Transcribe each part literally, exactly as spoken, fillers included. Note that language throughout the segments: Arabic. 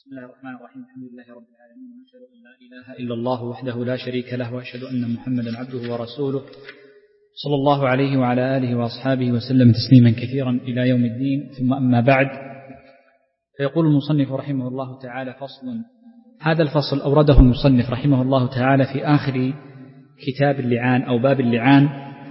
بسم الله الرحمن الرحيم. الحمد لله رب العالمين، وأشهد أن لا إله إلا الله وحده لا شريك له، وأشهد أن محمدا عبده ورسوله صلى الله عليه وعلى آله وأصحابه وسلم تسليما كثيرا إلى يوم الدين. ثم أما بعد، فيقول المصنف رحمه الله تعالى: فصل. هذا الفصل أورده المصنف رحمه الله تعالى في آخر كتاب اللعان أو باب اللعان،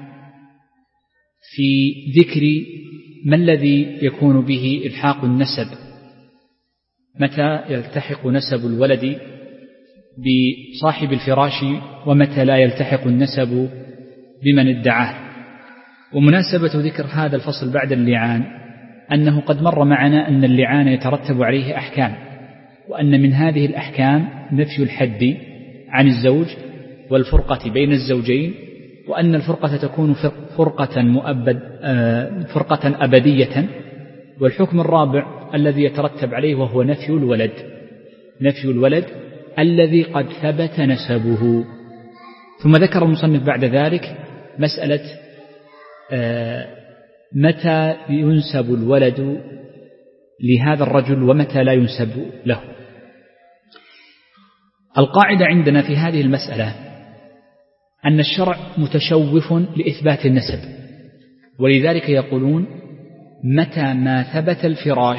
في ذكر ما الذي يكون به إلحاق النسب، متى يلتحق نسب الولد بصاحب الفراش ومتى لا يلتحق النسب بمن ادعاه. ومناسبة ذكر هذا الفصل بعد اللعان أنه قد مر معنا أن اللعان يترتب عليه أحكام، وأن من هذه الأحكام نفي الحد عن الزوج والفرقة بين الزوجين، وأن الفرقة تكون فرقة مؤبد فرقة أبدية. والحكم الرابع الذي يترتب عليه وهو نفي الولد نفي الولد الذي قد ثبت نسبه. ثم ذكر المصنف بعد ذلك مسألة متى ينسب الولد لهذا الرجل ومتى لا ينسب له. القاعدة عندنا في هذه المسألة أن الشرع متشوف لإثبات النسب، ولذلك يقولون: متى ما ثبت الفراش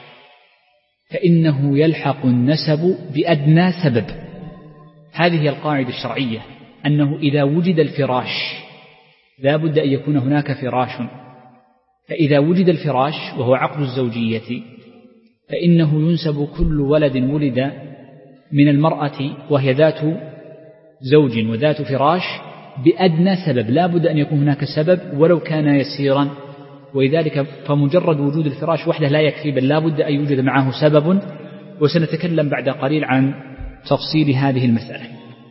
فإنه يلحق النسب بأدنى سبب. هذه هي القاعدة الشرعية، أنه إذا وجد الفراش لا بد أن يكون هناك فراش، فإذا وجد الفراش وهو عقد الزوجية فإنه ينسب كل ولد ولد من المرأة وهي ذات زوج وذات فراش بأدنى سبب. لا بد أن يكون هناك سبب ولو كان يسيرا، ولذلك فمجرد وجود الفراش وحده لا يكفي، بل لا بد أن يوجد معه سبب، وسنتكلم بعد قليل عن تفصيل هذه المسألة.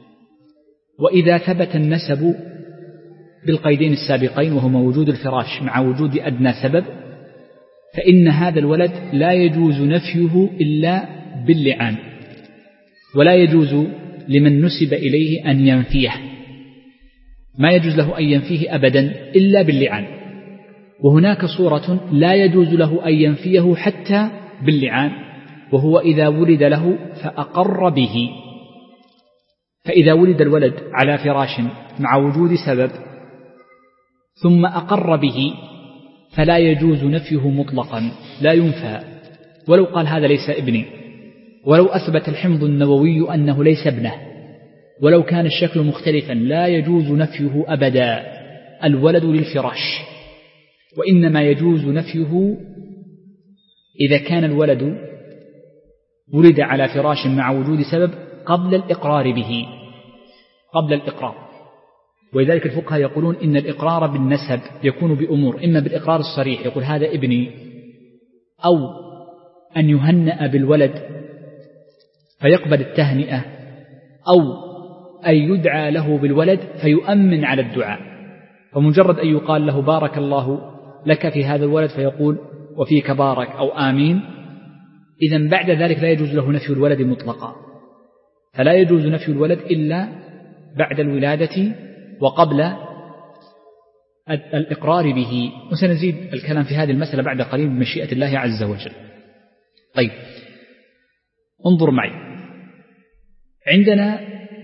وإذا ثبت النسب بالقيدين السابقين، وهما وجود الفراش مع وجود أدنى سبب، فإن هذا الولد لا يجوز نفيه إلا باللعان، ولا يجوز لمن نسب إليه أن ينفيه، ما يجوز له أن ينفيه أبدا إلا باللعان. وهناك صورة لا يجوز له أن ينفيه حتى باللعان، وهو إذا ولد له فأقر به. فإذا ولد الولد على فراش مع وجود سبب ثم أقر به فلا يجوز نفيه مطلقا، لا ينفى، ولو قال هذا ليس ابني، ولو أثبت الحمض النووي أنه ليس ابنه، ولو كان الشكل مختلفا، لا يجوز نفيه أبدا الولد للفراش. وإنما يجوز نفيه إذا كان الولد ولد على فراش مع وجود سبب قبل الإقرار به قبل الإقرار. ولذلك الفقهاء يقولون إن الإقرار بالنسب يكون بأمور: إما بالإقرار الصريح يقول هذا ابني، أو أن يهنأ بالولد فيقبل التهنئة، أو أن يدعى له بالولد فيؤمن على الدعاء. فمجرد أن يقال له بارك الله لك في هذا الولد فيقول وفيك بارك أو آمين، إذن بعد ذلك لا يجوز له نفي الولد مطلقا. فلا يجوز نفي الولد إلا بعد الولادة وقبل الإقرار به. وسنزيد الكلام في هذه المسألة بعد قليل بمشيئة الله عز وجل. طيب، انظر معي. عندنا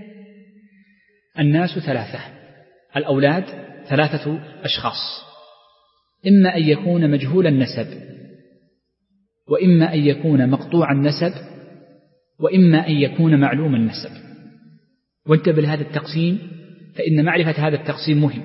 الناس ثلاثة، الأولاد ثلاثة أشخاص: إما أن يكون مجهول النسب، وإما أن يكون مقطوع النسب، وإما أن يكون معلوم النسب. وانتبه لهذا التقسيم، فإن معرفة هذا التقسيم مهم.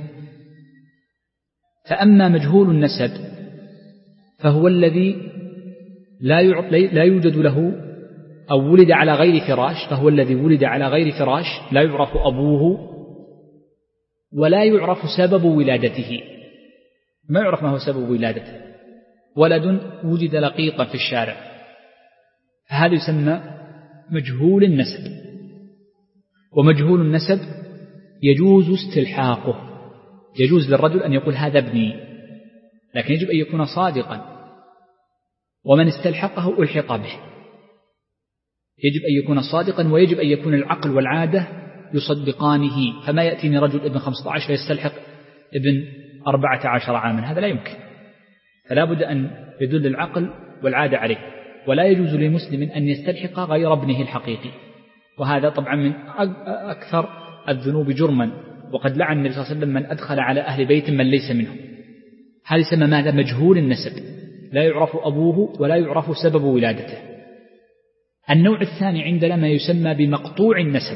فأما مجهول النسب فهو الذي لا لا يوجد له أو ولد على غير فراش، فهو الذي ولد على غير فراش لا يعرف أبوه ولا يعرف سبب ولادته. ما يعرف ما هو سبب ولادته، ولد وجد لقيطا في الشارع، هذا يسمى مجهول النسب. ومجهول النسب يجوز استلحاقه، يجوز للرجل أن يقول هذا ابني، لكن يجب أن يكون صادقا، ومن استلحقه ألحق به. يجب أن يكون صادقا، ويجب أن يكون العقل والعادة يصدقانه. فما يأتيني رجل ابن خمسة عشر يستلحق ابن أربعة عشر عاما، هذا لا يمكن. فلا بد أن يدل العقل والعادة عليه. ولا يجوز لمسلم أن يستلحق غير ابنه الحقيقي، وهذا طبعا من أكثر الذنوب جرما، وقد لعن النبي صلى الله عليه وسلم من أدخل على أهل بيت من ليس منهم. هذا يسمى ماذا؟ مجهول النسب، لا يعرف أبوه ولا يعرف سبب ولادته. النوع الثاني عندنا ما يسمى بمقطوع النسب،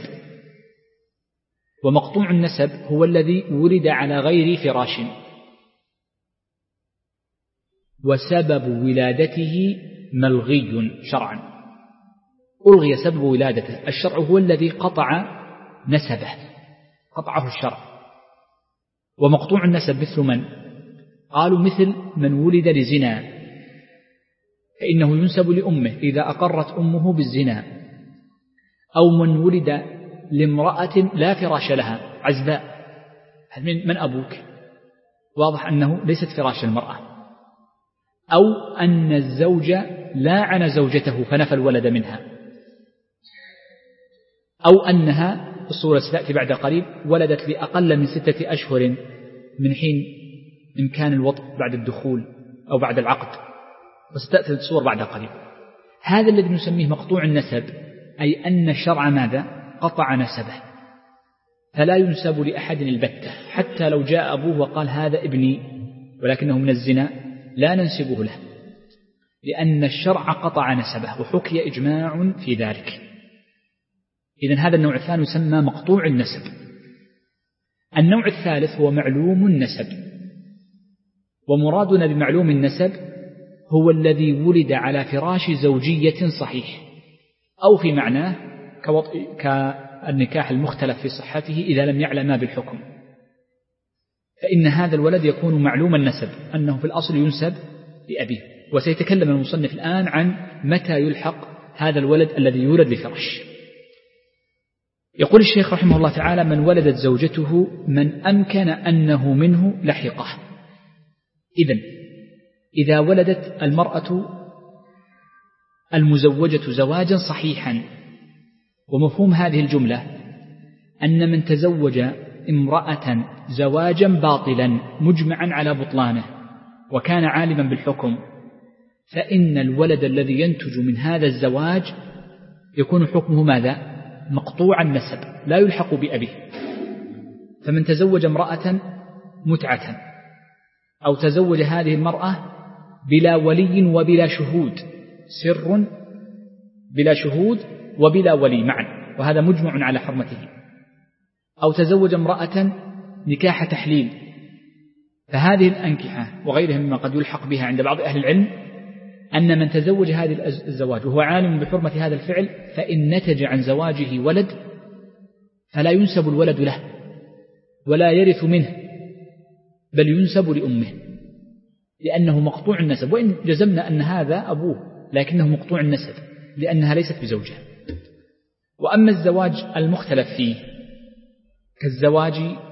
ومقطوع النسب هو الذي ولد على غير فراش وسبب ولادته ملغي شرعا، ألغي سبب ولادته، الشرع هو الذي قطع نسبه، قطعه الشرع. ومقطوع النسب مثل من؟ قالوا مثل من ولد لزنا فإنه ينسب لأمه إذا أقرت أمه بالزنا، أو من ولد لامرأة لا فراش لها عزباء، من أبوك؟ واضح أنه ليست فراش المرأة. أو أن الزوج لاعن زوجته فنفى الولد منها، أو أنها الصورة ستأتي بعد قريب ولدت لأقل من ستة أشهر من حين إمكان الوطء بعد الدخول أو بعد العقد، وستأتي الصور بعد قريب. هذا الذي نسميه مقطوع النسب، أي أن الشرع ماذا؟ قطع نسبه، فلا ينسب لأحد البتة، حتى لو جاء أبوه وقال هذا ابني ولكنه من الزنا لا ننسبه له، لأن الشرع قطع نسبه، وحكي إجماع في ذلك. إذن هذا النوع الثاني يسمى مقطوع النسب. النوع الثالث هو معلوم النسب، ومرادنا بمعلوم النسب هو الذي ولد على فراش زوجية صحيح، أو في معناه كالنكاح المختلف في صحته إذا لم يعلم بالحكم، فإن هذا الولد يكون معلوم النسب، أنه في الأصل ينسب لأبيه. وسيتكلم المصنف الآن عن متى يلحق هذا الولد الذي يولد لفراش. يقول الشيخ رحمه الله تعالى: من ولدت زوجته من أمكن أنه منه لحقه. إذن إذا ولدت المرأة المزوجة زواجا صحيحا، ومفهوم هذه الجملة أن من تزوج امرأة زواجا باطلا مجمعا على بطلانه وكان عالما بالحكم، فإن الولد الذي ينتج من هذا الزواج يكون حكمه ماذا؟ مقطوع النسب، لا يلحق بأبيه. فمن تزوج امرأة متعة، أو تزوج هذه المرأة بلا ولي وبلا شهود، سر بلا شهود وبلا ولي معا، وهذا مجمع على حرمته، أو تزوج امرأة نكاح تحليل، فهذه الأنكحة وغيرها مما قد يلحق بها عند بعض أهل العلم أن من تزوج هذه الزواج وهو عالم بحرمة هذا الفعل، فإن نتج عن زواجه ولد فلا ينسب الولد له ولا يرث منه، بل ينسب لأمه، لأنه مقطوع النسب، وإن جزمنا أن هذا أبوه لكنه مقطوع النسب لأنها ليست بزوجة. وأما الزواج المختلف فيه كالزواج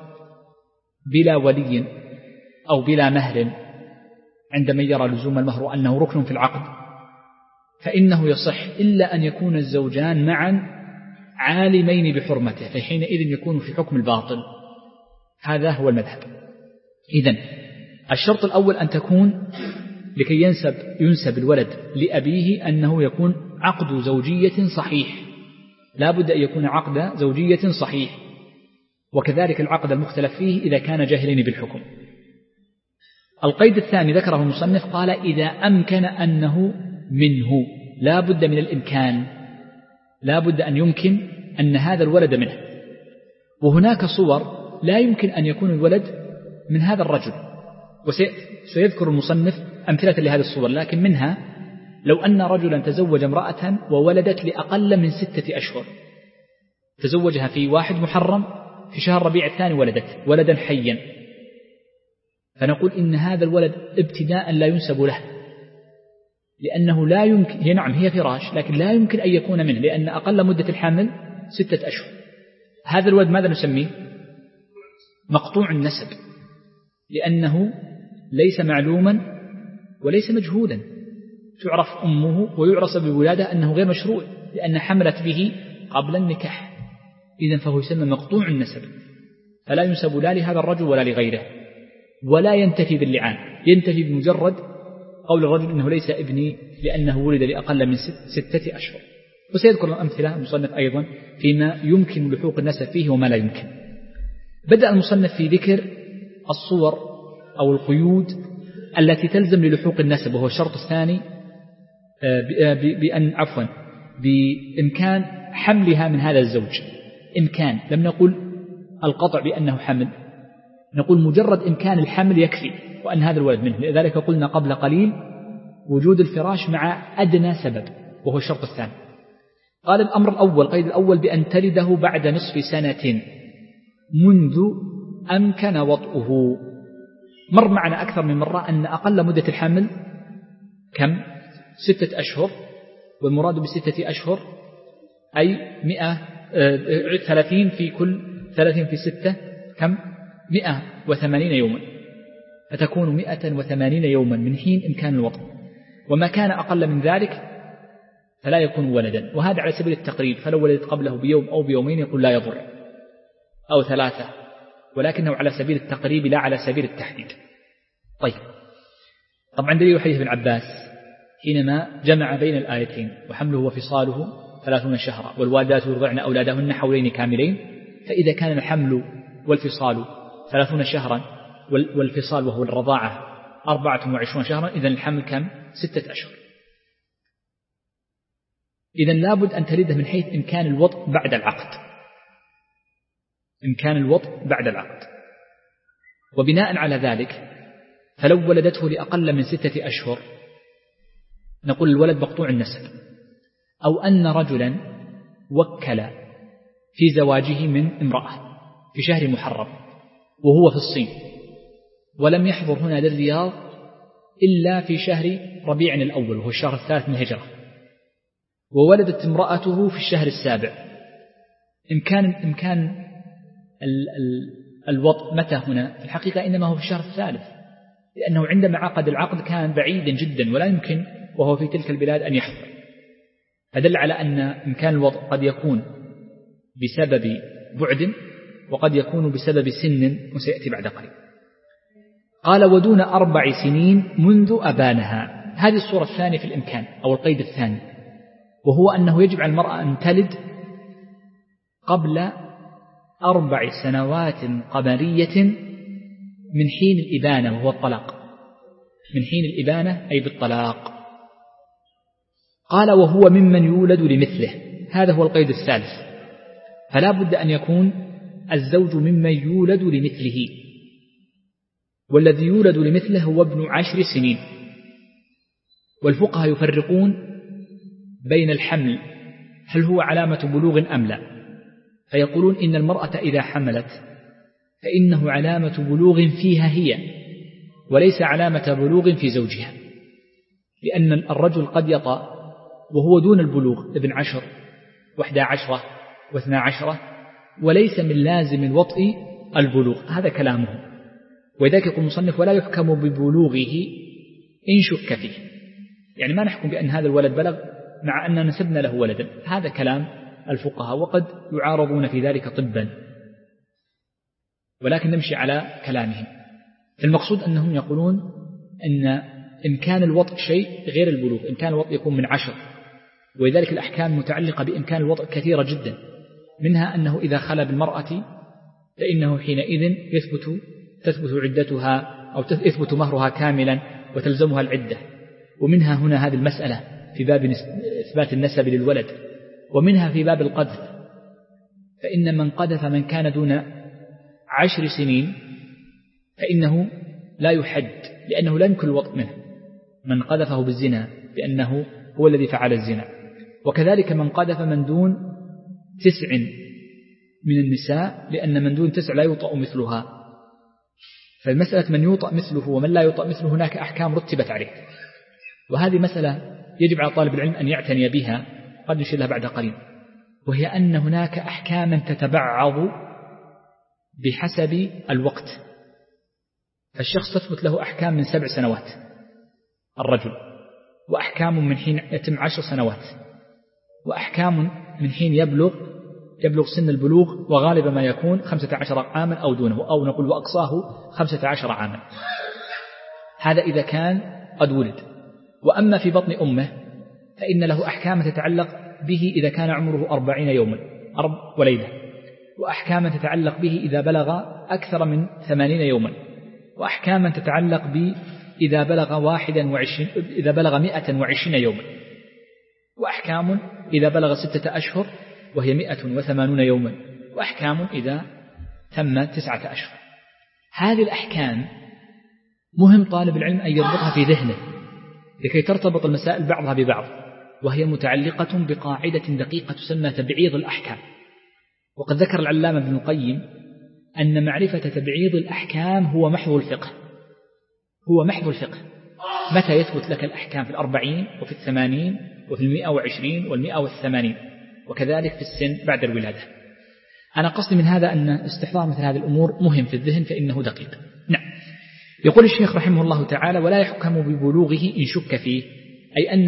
بلا ولي أو بلا مهر، عند من يرى لزوم المهر أنه ركن في العقد، فإنه يصح إلا أن يكون الزوجان معا عالمين بحرمته، فحينئذ يكون في حكم الباطل. هذا هو المذهب. إذن الشرط الأول أن تكون لكي ينسب, ينسب الولد لأبيه أنه يكون عقد زوجية صحيح، لا بد أن يكون عقد زوجية صحيح، وكذلك العقد المختلف فيه إذا كان جاهلين بالحكم. القيد الثاني ذكره المصنف، قال إذا أمكن أنه منه، لا بد من الإمكان، لا بد أن يمكن أن هذا الولد منه. وهناك صور لا يمكن أن يكون الولد من هذا الرجل، وسيذكر المصنف أمثلة لهذه الصور، لكن منها لو أن رجلا تزوج امرأة وولدت لأقل من ستة أشهر، تزوجها في واحد محرم، في شهر ربيع الثاني ولدت ولدا حيا، فنقول إن هذا الولد ابتداء لا ينسب له، لأنه لا يمكن، هي نعم هي فراش لكن لا يمكن أن يكون منه، لأن أقل مدة الحمل ستة أشهر. هذا الولد ماذا نسميه؟ مقطوع النسب، لأنه ليس معلوما وليس مجهولا، تعرف أمه ويعرف بولادة أنه غير مشروع لأن حملت به قبل النكاح، إذن فهو يسمى مقطوع النسب، فلا ينسب لا لهذا الرجل ولا لغيره، ولا ينتفي باللعان، ينتفي بمجرد قول الرجل إنه ليس ابني لأنه ولد لأقل من ستة أشهر. وسيذكر الأمثلة المصنف أيضا فيما يمكن لحوق النسب فيه وما لا يمكن. بدأ المصنف في ذكر الصور أو القيود التي تلزم للحوق النسب، وهو الشرط الثاني بأن عفوا بإمكان حملها من هذا الزوج. إمكان، لم نقل القطع بأنه حمل، نقول مجرد إمكان الحمل يكفي وأن هذا الولد منه. لذلك قلنا قبل قليل وجود الفراش مع أدنى سبب، وهو الشرط الثاني. قال الأمر الأول، قيد الأول، بأن تلده بعد نصف سنة منذ أمكن وطئه. مر معنا أكثر من مرة أن أقل مدة الحمل كم؟ ستة أشهر، والمراد بستة أشهر أي مئة ثلاثين في كل ثلاثين في ستة كم؟ مئة وثمانين يوما، فتكون مئة وثمانين يوما من حين إمكان الوطء. وما كان أقل من ذلك فلا يكون ولدا، وهذا على سبيل التقريب، فلو ولدت قبله بيوم أو بيومين يقول لا يضر، أو ثلاثة، ولكنه على سبيل التقريب لا على سبيل التحديد. طيب، طبعا دليل حديث ابن عباس حينما جمع بين الآيتين وحمله وفصاله ثلاثون شهرا والوالدات يرضعن أولادهن حولين كاملين، فإذا كان الحمل والفصال ثلاثون شهرا والفصال وهو الرضاعة أربعة وعشرون شهرا، إذن الحمل كم؟ ستة أشهر. إذن لابد أن تلده من حيث إمكان الوطء بعد العقد، إمكان الوطء بعد العقد. وبناء على ذلك فلو ولدته لأقل من ستة أشهر نقول الولد مقطوع النسب. أو أن رجلا وكل في زواجه من امرأة في شهر محرم وهو في الصين، ولم يحضر هنا للرياض إلا في شهر ربيع الأول وهو الشهر الثالث من الهجرة، وولدت امرأته في الشهر السابع. إمكان إمكان ال ال الوطء متى هنا؟ في الحقيقة إنما هو في الشهر الثالث، لأنه عندما عقد العقد كان بعيدا جدا ولا يمكن وهو في تلك البلاد أن يحضر، فدل على أن إمكان الوطء قد يكون بسبب بعد وقد يكون بسبب سن، وسيأتي بعد قليل. قال ودون أربع سنين منذ أبانها. هذه الصورة الثانية في الإمكان أو القيد الثاني، وهو أنه يجب على المرأة أن تلد قبل أربع سنوات قمرية من حين الإبانة وهو الطلاق، من حين الإبانة أي بالطلاق. قال وهو ممن يولد لمثله. هذا هو القيد الثالث، فلا بد أن يكون الزوج ممن يولد لمثله، والذي يولد لمثله هو ابن عشر سنين. والفقهاء يفرقون بين الحمل هل هو علامة بلوغ أم لا، فيقولون إن المرأة إذا حملت فإنه علامة بلوغ فيها هي وليس علامة بلوغ في زوجها، لأن الرجل قد يطأ وهو دون البلوغ ابن عشر واحدى عشرة واثنى عشرة، وليس من لازم الوطء البلوغ. هذا كلامه، وذلك يقول المصنف ولا يحكم ببلوغه إن شك فيه، يعني ما نحكم بأن هذا الولد بلغ مع أن نسبنا له ولدا. هذا كلام الفقهاء وقد يعارضون في ذلك طبا، ولكن نمشي على كلامهم. المقصود أنهم يقولون أن إمكان الوطء شيء غير البلوغ، إمكان الوطء يكون من عشر، ولذلك الأحكام متعلقة بإمكان الوطء كثيرة جدا، منها أنه إذا خلا بالمرأة فإنه حينئذ يثبت تثبت عدتها أو يثبت مهرها كاملا وتلزمها العدة، ومنها هنا هذه المسألة في باب إثبات النسب للولد، ومنها في باب القذف، فإن من قذف من كان دون عشر سنين فإنه لا يحد، لأنه لا يمكن الوطء منه، من قذفه بالزنا بأنه هو الذي فعل الزنا. وكذلك من قذف من دون تسع من النساء، لأن من دون تسع لا يوطأ مثلها. فالمسألة من يوطأ مثله ومن لا يوطأ مثله هناك أحكام رتبت عليه، وهذه مسألة يجب على طالب العلم أن يعتني بها، قد نشير لها بعد قليل، وهي أن هناك أحكاما تتبعض بحسب الوقت. فالشخص تثبت له أحكام من سبع سنوات الرجل، وأحكام من حين يتم عشر سنوات، وأحكام من حين يبلغ يبلغ سن البلوغ، وغالبا ما يكون خمسة عشر عاما أو دونه، أو نقول وأقصاه خمسة عشر عاما. هذا إذا كان قد ولد. وأما في بطن أمه فإن له أحكام تتعلق به إذا كان عمره أربعين يوما أرب وليلة، وأحكام تتعلق به إذا بلغ أكثر من ثمانين يوما، وأحكام تتعلق به إذا بلغ واحدا وعشرين إذا بلغ مئة وعشرين يوما، وأحكام إذا بلغ ستة أشهر وهي مئة وثمانون يوما، وأحكام إذا تم تسعة أشهر. هذه الأحكام مهم طالب العلم أن يربطها في ذهنه لكي ترتبط المسائل بعضها ببعض، وهي متعلقة بقاعدة دقيقة تسمى تبعيض الأحكام. وقد ذكر العلامة ابن القيم أن معرفة تبعيض الأحكام هو محض الفقه، هو محض الفقه. متى يثبت لك الأحكام؟ في الأربعين وفي الثمانين وفي المئة وعشرين والمئة والثمانين، وكذلك في السن بعد الولادة. أنا قصدي من هذا أن استحضار مثل هذه الأمور مهم في الذهن فإنه دقيق. نعم. يقول الشيخ رحمه الله تعالى: ولا يحكم ببلوغه إن شك فيه، أي أن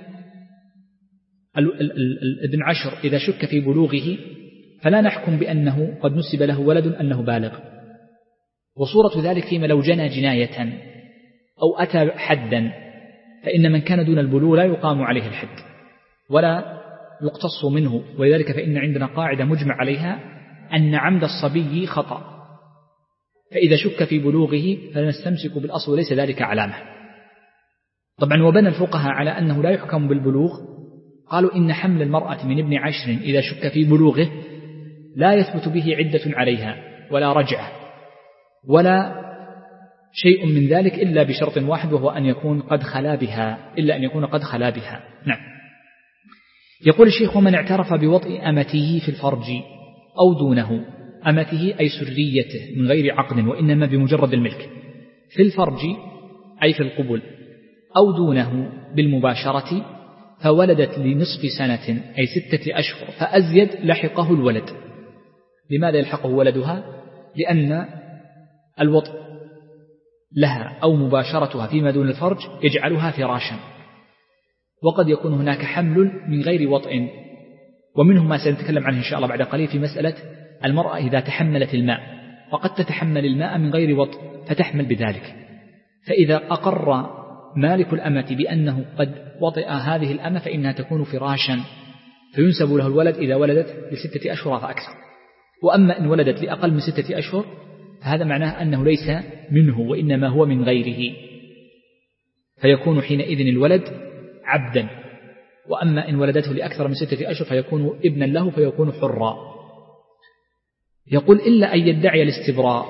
ابن عشر إذا شك في بلوغه فلا نحكم بأنه قد نسب له ولد أنه بالغ. وصورة ذلك فيما لو جنى جناية أو أتى حدا، فإن من كان دون البلوغ لا يقام عليه الحد ولا يقتص منه، ولذلك فإن عندنا قاعدة مجمع عليها أن عمد الصبي خطأ، فإذا شك في بلوغه فنستمسك بالأصل وليس ذلك علامة. طبعا وبنى الفقهاء على أنه لا يحكم بالبلوغ، قالوا إن حمل المرأة من ابن عشر إذا شك في بلوغه لا يثبت به عدة عليها ولا رجعة ولا شيء من ذلك إلا بشرط واحد، وهو أن يكون قد خلا بها إلا أن يكون قد خلا بها. نعم. يقول الشيخ: ومن اعترف بوطئ أمته في الفرج أو دونه، أمته أي سريته من غير عقد وإنما بمجرد الملك، في الفرج أي في القبل، أو دونه بالمباشرة، فولدت لنصف سنة أي ستة أشهر فأزيد لحقه الولد. لماذا يلحقه ولدها؟ لأن الوطء لها أو مباشرتها فيما دون الفرج يجعلها فراشا، وقد يكون هناك حمل من غير وطء، ومنه ما سنتكلم عنه إن شاء الله بعد قليل في مسألة المرأة إذا تحملت الماء، فقد تتحمل الماء من غير وطء فتحمل بذلك. فإذا أقر مالك الأمة بأنه قد وطئ هذه الأمة فإنها تكون فراشا، فينسب له الولد إذا ولدت لستة أشهر فأكثر. وأما إن ولدت لأقل من ستة أشهر فهذا معناه أنه ليس منه وإنما هو من غيره، فيكون حينئذ الولد عبدا. وأما إن ولدته لأكثر من ستة أشهر فيكون ابنا له فيكون حرا. يقول: إلا أن يدعي الاستبراء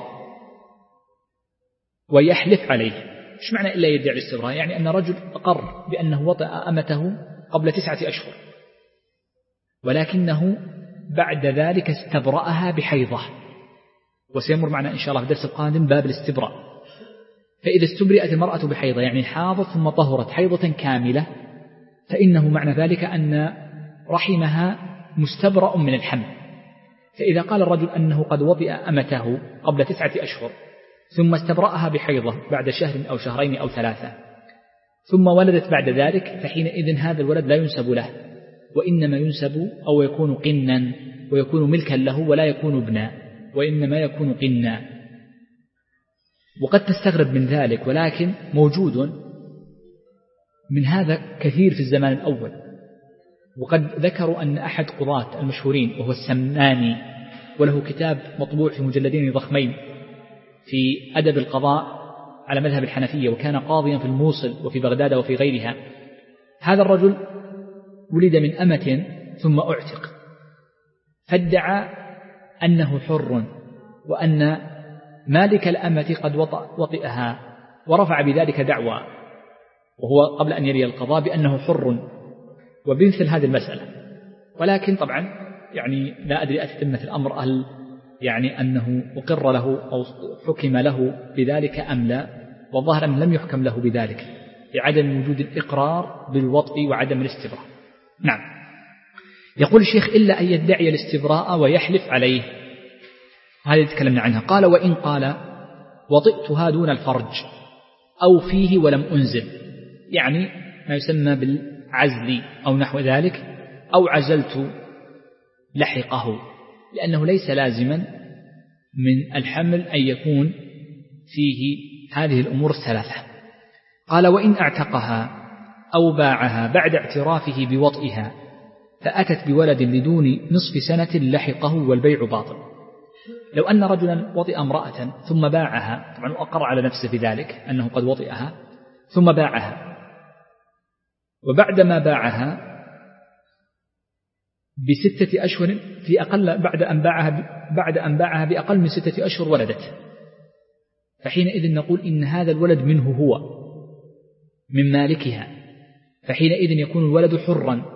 ويحلف عليه. إيش معنى إلا يدعي الاستبراء؟ يعني أن رجل أقر بأنه وطئ أمته قبل تسعة أشهر، ولكنه بعد ذلك استبرأها بحيضة، وسيمر معنا إن شاء الله في الدرس القادم باب الاستبراء. فإذا استبرئت المرأة بحيضة يعني حاضت ثم طهرت حيضة كاملة، فإنه معنى ذلك أن رحمها مستبرأ من الحمل. فإذا قال الرجل أنه قد وطئ أمته قبل تسعة أشهر ثم استبرأها بحيضة بعد شهر أو شهرين أو ثلاثة ثم ولدت بعد ذلك، فحينئذ هذا الولد لا ينسب له، وإنما ينسب أو يكون قنا ويكون ملكا له ولا يكون ابنا، وإنما يكون قنا. وقد تستغرب من ذلك، ولكن موجود من هذا كثير في الزمان الأول. وقد ذكروا أن أحد قضاة المشهورين وهو السماني، وله كتاب مطبوع في مجلدين ضخمين في أدب القضاء على مذهب الحنفية، وكان قاضيا في الموصل وفي بغداد وفي غيرها. هذا الرجل ولد من أمة ثم أعتق، فادعى أنه حر وأن مالك الأمة قد وطئها، ورفع بذلك دعوى وهو قبل أن يري القضاء بأنه حر وبمثل هذه المسألة. ولكن طبعا يعني لا أدري أتتمة الأمر هل يعني أنه أقر له أو حكم له بذلك أم لا، والظاهر أن لم يحكم له بذلك لعدم وجود الإقرار بالوطء وعدم الاستبراء. نعم. يقول الشيخ: إلا أن يدعي الاستبراء ويحلف عليه. هذه تكلمنا عنها. قال: وإن قال وطئتها دون الفرج أو فيه ولم أنزل، يعني ما يسمى بالعزل أو نحو ذلك، أو عزلت لحقه، لأنه ليس لازما من الحمل أن يكون فيه هذه الأمور الثلاثة. قال: وإن اعتقها أو باعها بعد اعترافه بوطئها فأتت بولد لدون نصف سنة لحقه والبيع باطل. لو أن رجلا وطئ امرأة ثم باعها، طبعا أقر على نفسه بذلك أنه قد وطئها، ثم باعها، وبعدما باعها بستة أشهر في أقل بعد أن باعها بعد أن باعها بأقل من ستة أشهر ولدت، فحينئذ نقول إن هذا الولد منه هو من مالكها، فحينئذ يكون الولد حرا،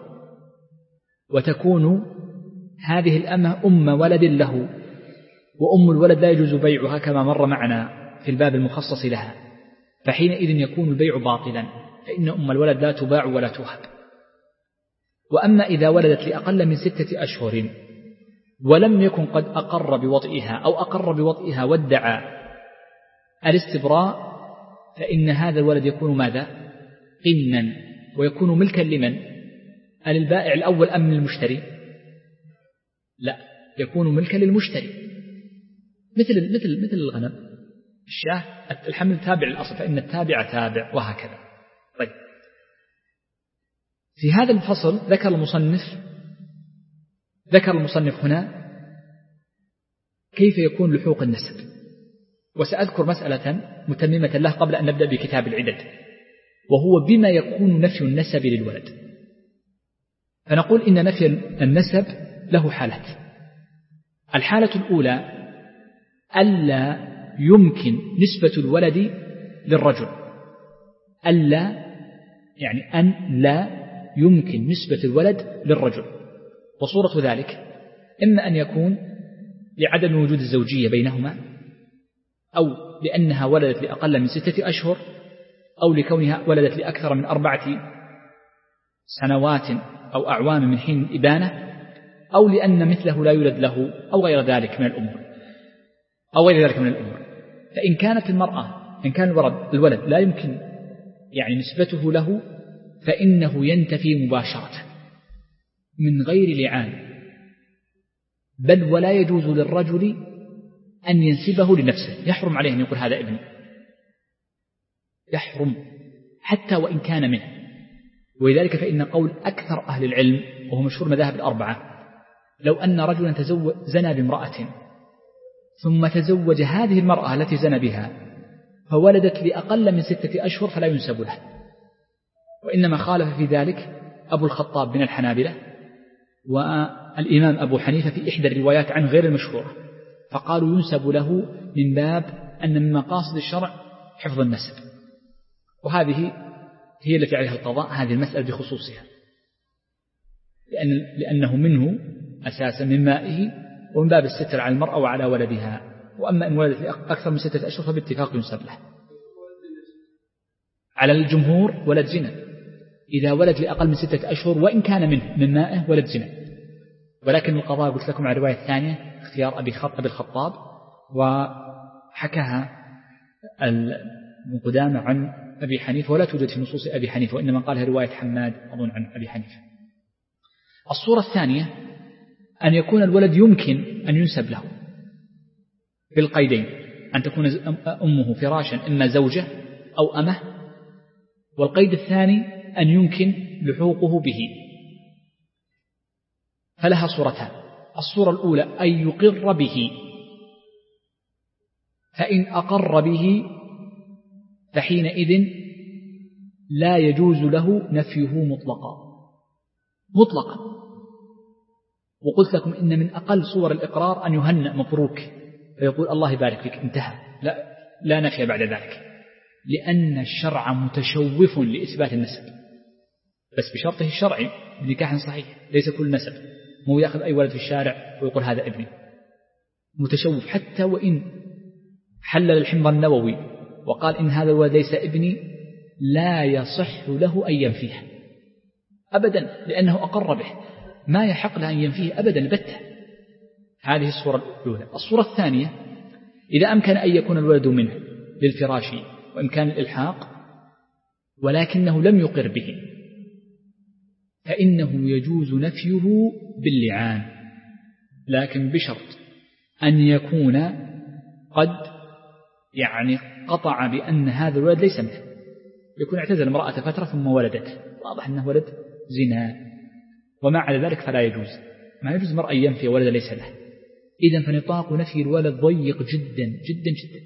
وتكون هذه الأمة أم ولد له، وأم الولد لا يجوز بيعها كما مر معنا في الباب المخصص لها، فحينئذ يكون البيع باطلا، فإن أم الولد لا تباع ولا تهب. وأما إذا ولدت لأقل من ستة أشهر ولم يكن قد أقر بوطئها أو أقر بوطئها وادعى الاستبراء، فإن هذا الولد يكون ماذا؟ قنا، ويكون ملكا لمن؟ للبائع الأول أم للمشتري؟ لا، يكون ملكا للمشتري، مثل مثل مثل الغنم، الشاة، الحمل تابع للأصل، فإن التابع تابع، وهكذا. طيب، في هذا الفصل ذكر المصنف ذكر المصنف هنا كيف يكون لحوق النسب، وسأذكر مسألة متممة له قبل أن نبدأ بكتاب العدد، وهو بما يكون نفي النسب للولد. فنقول إن نفي النسب له حالات. الحالة الأولى ألا يمكن نسبة الولد للرجل، ألا يعني أن لا يمكن نسبة الولد للرجل، وصورة ذلك إما أن يكون لعدم وجود الزوجية بينهما، أو لأنها ولدت لأقل من ستة أشهر، أو لكونها ولدت لأكثر من أربعة سنوات أو أعوام من حين الإبانة، أو لأن مثله لا يولد له، أو غير ذلك من الأمور أو غير ذلك من الأمور. فإن كانت المرأة إن كان الولد لا يمكن يعني نسبته له، فإنه ينتفي مباشرة من غير لعان، بل ولا يجوز للرجل أن ينسبه لنفسه، يحرم عليه أن يقول هذا ابني، يحرم حتى وإن كان منه. ولذلك فإن قول أكثر أهل العلم، وهو مشهور مذاهب الأربعة، لو أن رجلا تزوج زنى بامرأة ثم تزوج هذه المرأة التي زنى بها فولدت لأقل من ستة أشهر فلا ينسب له، وإنما خالف في ذلك أبو الخطاب من الحنابلة والإمام أبو حنيفة في إحدى الروايات عنه غير المشهورة، فقالوا ينسب له من باب أن من مقاصد الشرع حفظ النسب، وهذه هي التي عليها القضاء، هذه المسألة بخصوصها، لأن لأنه منه أساسا من مائه، ومن باب الستر على المرأة وعلى ولدها. وأما إن ولدت أكثر من ستة أشهر فباتفاق ينسب له. على الجمهور ولد زنا، إذا ولد لأقل من ستة أشهر وإن كان منه من مائه ولد زنا، ولكن القضاء قلت لكم على الرواية الثانية اختيار أبي أبي الخطاب، وحكاها ابن قدامة عن أبي حنيفة، ولا توجد في نصوص أبي حنيفة، وإنما قالها رواية حماد أظن عن أبي حنيفة. الصورة الثانية أن يكون الولد يمكن أن ينسب له بالقيدين، أن تكون أمه فراشا إما زوجة أو أمه، والقيد الثاني أن يمكن لحوقه به. فلها صورتان: الصورة الأولى أن يقر به، فإن أقر به فحينئذ لا يجوز له نفيه مطلقا مطلقا وقلت لكم إن من أقل صور الإقرار أن يهنأ مبروك فيقول الله يبارك فيك، انتهى، لا, لا نفي بعد ذلك، لأن الشرع متشوف لإثبات النسب، بس بشرطه الشرعي بنكاح صحيح، ليس كل نسب، مو يأخذ أي ولد في الشارع ويقول هذا ابني، متشوف. حتى وإن حلل الحمض النووي وقال إن هذا الولد ليس ابني، لا يصح له أن ينفيه أبدا، لأنه أقر به، ما يحق له أن ينفيه أبدا البتة. هذه الصورة الأولى. الصورة الثانية إذا أمكن أن يكون الولد منه للفراش وإمكان الإلحاق ولكنه لم يقر به، فإنه يجوز نفيه باللعان، لكن بشرط أن يكون قد يعني قطع بأن هذا الولد ليس منه، يكون اعتزل امرأة فترة ثم ولدت واضح أنه ولد زنا، وما على ذلك فلا يجوز. ما يجوز المرء أن ينفي ولد ليس له. إذن فنطاق نفي الولد ضيق جدا جدا جدا.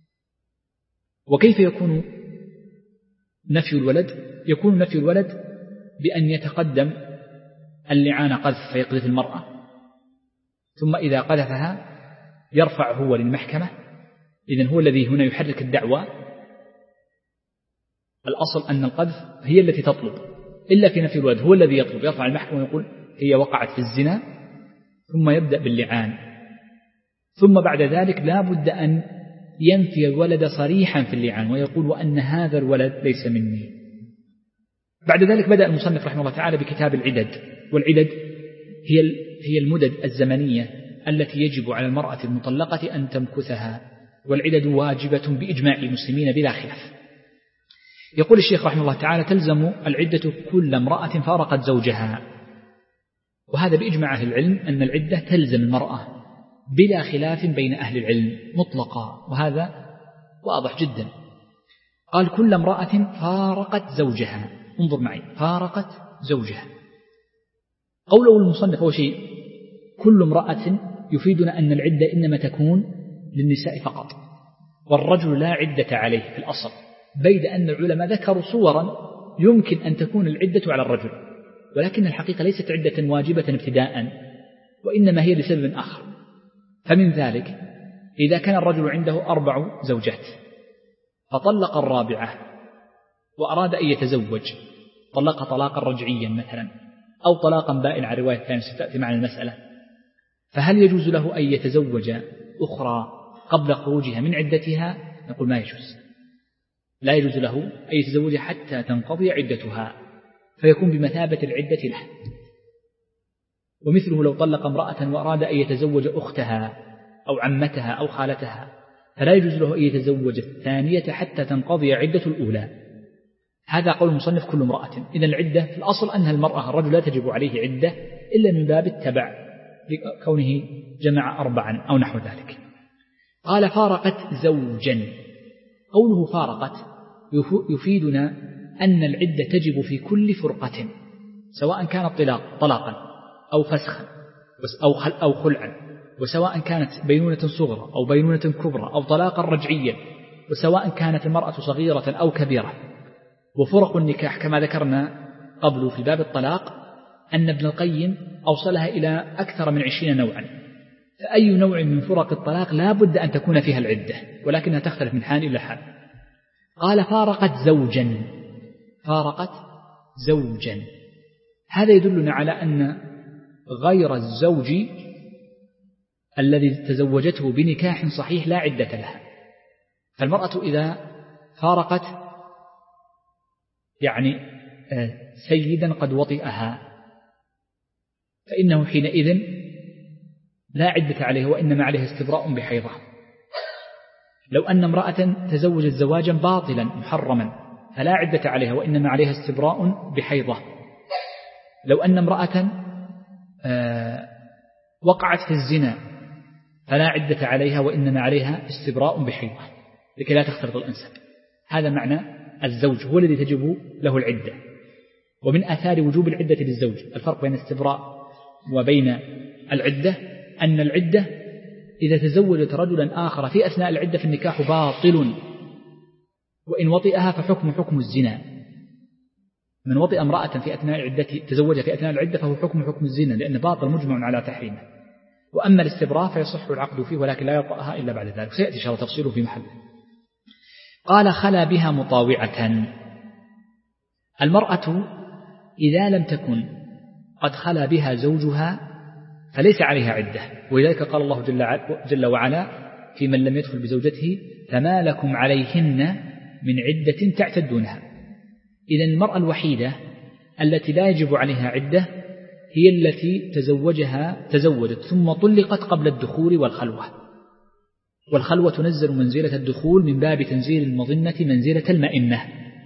وكيف يكون نفي الولد؟ يكون نفي الولد بأن يتقدم اللعان قذف فيقذف المرأة، ثم إذا قذفها يرفع هو للمحكمة. إذن هو الذي هنا يحرك الدعوة. الأصل أن القذف هي التي تطلب، إلا في نفي الولد هو الذي يطلب، يرفع المحكمة ويقول هي وقعت في الزنا، ثم يبدأ باللعان. ثم بعد ذلك لا بد أن ينفي الولد صريحا في اللعان ويقول وأن هذا الولد ليس مني. بعد ذلك بدأ المصنف رحمه الله تعالى بكتاب العدد. والعدد هي هي المدد الزمنية التي يجب على المرأة المطلقة أن تمكثها، والعدد واجبة بإجماع المسلمين بلا خلاف. يقول الشيخ رحمه الله تعالى تلزم العدة كل امرأة فارقت زوجها، وهذا بإجماع أهل العلم أن العدة تلزم المرأة بلا خلاف بين أهل العلم مطلقا، وهذا واضح جدا. قال كل امرأة فارقت زوجها. انظر معي، فارقت زوجها. قوله المصنف هو شيء كل امرأة يفيدنا أن العدة إنما تكون للنساء فقط، والرجل لا عدة عليه في الأصل، بيد أن العلماء ذكروا صورا يمكن أن تكون العدة على الرجل، ولكن الحقيقة ليست عدة واجبة ابتداء، وإنما هي لسبب آخر. فمن ذلك إذا كان الرجل عنده أربع زوجات فطلق الرابعة وأراد أن يتزوج، طلق طلاقا رجعيا مثلا أو طلاقا بائن على رواية ثانية ستأتي معنا المسألة، فهل يجوز له أن يتزوج أخرى قبل خروجها من عدتها؟ نقول ما يجوز، لا يجوز له أن يتزوج حتى تنقضي عدتها، فيكون بمثابة العدة له. ومثله لو طلق امرأة وأراد أن يتزوج أختها أو عمتها أو خالتها، فلا يجوز له أن يتزوج الثانية حتى تنقضي عدة الأولى. هذا قول المصنف كل امرأة. إذن العدة في الأصل أنها المرأة، الرجل لا تجب عليه عدة إلا من باب التبع لكونه جمع أربعا أو نحو ذلك. قال فارقت زوجا. قوله فارقت يفيدنا أن العدة تجب في كل فرقة، سواء كان الطلاق طلاقا أو فسخا أو خلعا، وسواء كانت بينونة صغرى أو بينونة كبرى أو طلاقا رجعيا، وسواء كانت المرأة صغيرة أو كبيرة. وفرق النكاح كما ذكرنا قبل في باب الطلاق أن ابن القيم أوصلها إلى أكثر من عشرين نوعا، فأي نوع من فرق الطلاق لا بد أن تكون فيها العدة، ولكنها تختلف من حال إلى حال. قال فارقت زوجا. فارقت زوجا، هذا يدلنا على أن غير الزوج الذي تزوجته بنكاح صحيح لا عدة لها. فالمرأة إذا فارقت يعني سيدا قد وطئها فإنه حينئذ لا عدة عليه، وإنما عليه استبراء بحيضة. لو أن امرأة تزوجت زواجا باطلا محرما فلا عدة عليها، وإنما عليها استبراء بحيضة. لو أن امرأة وقعت في الزنا فلا عدة عليها، وإنما عليها استبراء بحيضة لكي لا تختلط الأنساب. هذا معنى الزوج، هو الذي تجب له العدة. ومن آثار وجوب العدة للزوج الفرق بين الاستبراء وبين العدة، أن العدة إذا تزوجت رجلا آخر في أثناء العدة فالنكاح باطل، وإن وطئها فحكم حكم الزنا. من وطئ امرأة في أثناء العدة تزوجها في أثناء العدة فهو حكم حكم الزنا، لأن باطل مجمع على تحريمه. وأما الاستبراء فيصح العقد فيه ولكن لا يطأها إلا بعد ذلك، سيأتي إن شاء الله تفصيله في محله. قال خلا بها مطاوعة. المرأة إذا لم تكن قد خلا بها زوجها فليس عليها عدة، ولذلك قال الله جل وعلا في من لم يدخل بزوجته فما لكم عليهن من عدة تعتدونها. إذن المرأة الوحيدة التي لا يجب عليها عدة هي التي تزوجها تزوجت ثم طلقت قبل الدخول والخلوة، والخلوة تنزل منزلة الدخول من باب تنزيل المظنة منزلة المئنة.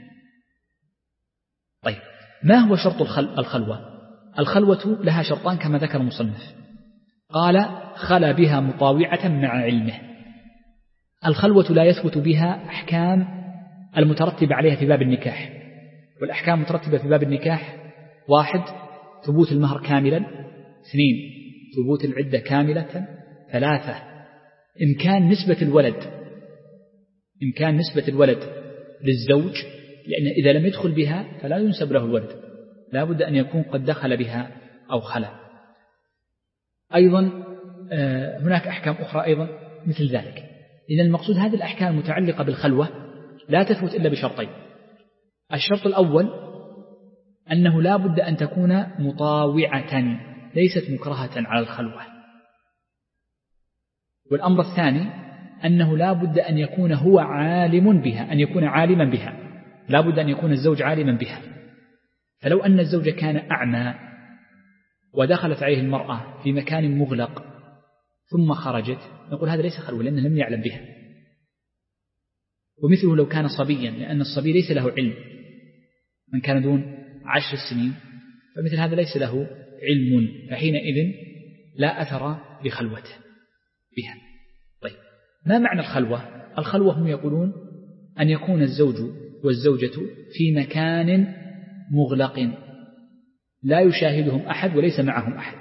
طيب، ما هو شرط الخلوة؟ الخلوة لها شرطان كما ذكر المصنف. قال خلا بها مطاوعة مع علمه. الخلوة لا يثبت بها أحكام المترتب عليها في باب النكاح، والأحكام مترتبة في باب النكاح: واحد ثبوت المهر كاملا، اثنين ثبوت العدة كاملة، ثلاثة إمكان نسبة الولد إمكان نسبة الولد للزوج، لأن إذا لم يدخل بها فلا ينسب له الولد، لا بد أن يكون قد دخل بها أو خلا. أيضا هناك أحكام أخرى أيضا مثل ذلك. إذن المقصود هذه الأحكام المتعلقة بالخلوة لا تثبت إلا بشرطين: الشرط الأول أنه لا بد أن تكون مطاوعة ليست مكرهة على الخلوة، والأمر الثاني أنه لا بد أن يكون هو عالم بها، أن يكون عالما بها، لا بد أن يكون الزوج عالما بها. فلو أن الزوج كان أعمى ودخلت عليه المرأة في مكان مغلق ثم خرجت، نقول هذا ليس خلوة لأنه لم يعلم بها. ومثله لو كان صبيا، لأن الصبي ليس له علم، من كان دون عشر سنين فمثل هذا ليس له علم، فحينئذ لا أثر بخلوته بها. طيب، ما معنى الخلوة؟ الخلوة هم يقولون أن يكون الزوج والزوجة في مكان مغلق لا يشاهدهم أحد وليس معهم أحد،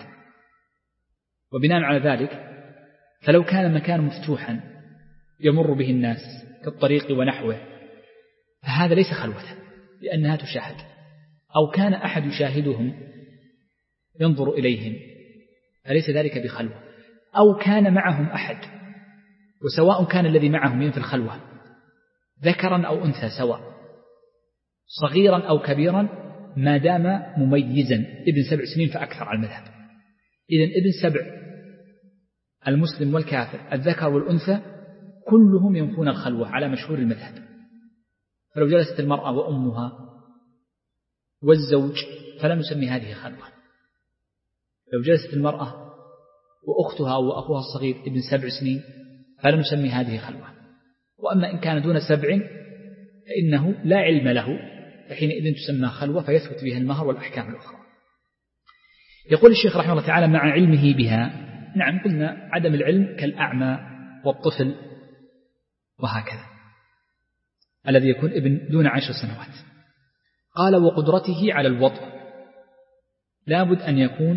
وبناء على ذلك فلو كان مكان مفتوحا يمر به الناس كالطريق ونحوه فهذا ليس خلوة لأنها تشاهد، أو كان أحد يشاهدهم ينظر إليهم فليس ذلك بخلوة، أو كان معهم أحد، وسواء كان الذي معهم في الخلوة ذكرا أو أنثى سواء، صغيرا أو كبيرا، ما دام مميزا، ابن سبع سنين فأكثر على المذهب. إذن ابن سبع المسلم والكافر الذكر والأنثى كلهم ينفون الخلوة على مشهور المذهب. فلو جلست المرأة وأمها والزوج فلا نسمي هذه خلوة. لو جلست المرأة وأختها وأخوها الصغير ابن سبع سنين فلا نسمي هذه خلوة. وأما إن كان دون سبع فإنه لا علم له، فحينئذ تسمى خلوة فيثبت بها المهر والأحكام الأخرى. يقول الشيخ رحمه الله تعالى: مع علمه بها. نعم، قلنا عدم العلم كالأعمى والطفل وهكذا الذي يكون ابن دون عشر سنوات. قال: وقدرته على الوطء. لابد أن يكون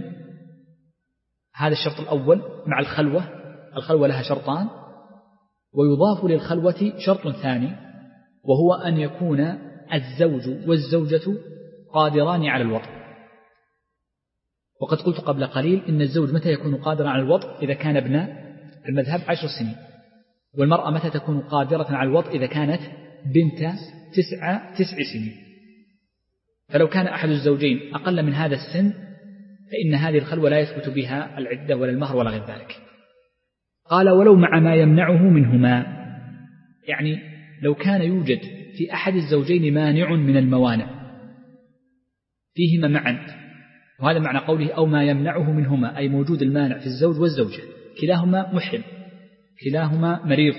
هذا الشرط الأول مع الخلوة، الخلوة لها شرطان، ويضاف للخلوة شرط ثاني وهو أن يكون الزوج والزوجة قادران على الوطء. وقد قلت قبل قليل إن الزوج متى يكون قادرا على الوطء؟ إذا كان ابن المذهب عشر سنين، والمرأة متى تكون قادرة على الوطء؟ إذا كانت بنت تسع تسع سنين. فلو كان أحد الزوجين أقل من هذا السن فإن هذه الخلوة لا يثبت بها العدة ولا المهر ولا غير ذلك. قال: ولو مع ما يمنعه منهما، يعني لو كان يوجد في أحد الزوجين مانع من الموانع فيهما معا، وهذا معنى قوله أو ما يمنعه منهما، أي موجود المانع في الزوج والزوجة، كلاهما محرم، كلاهما مريض،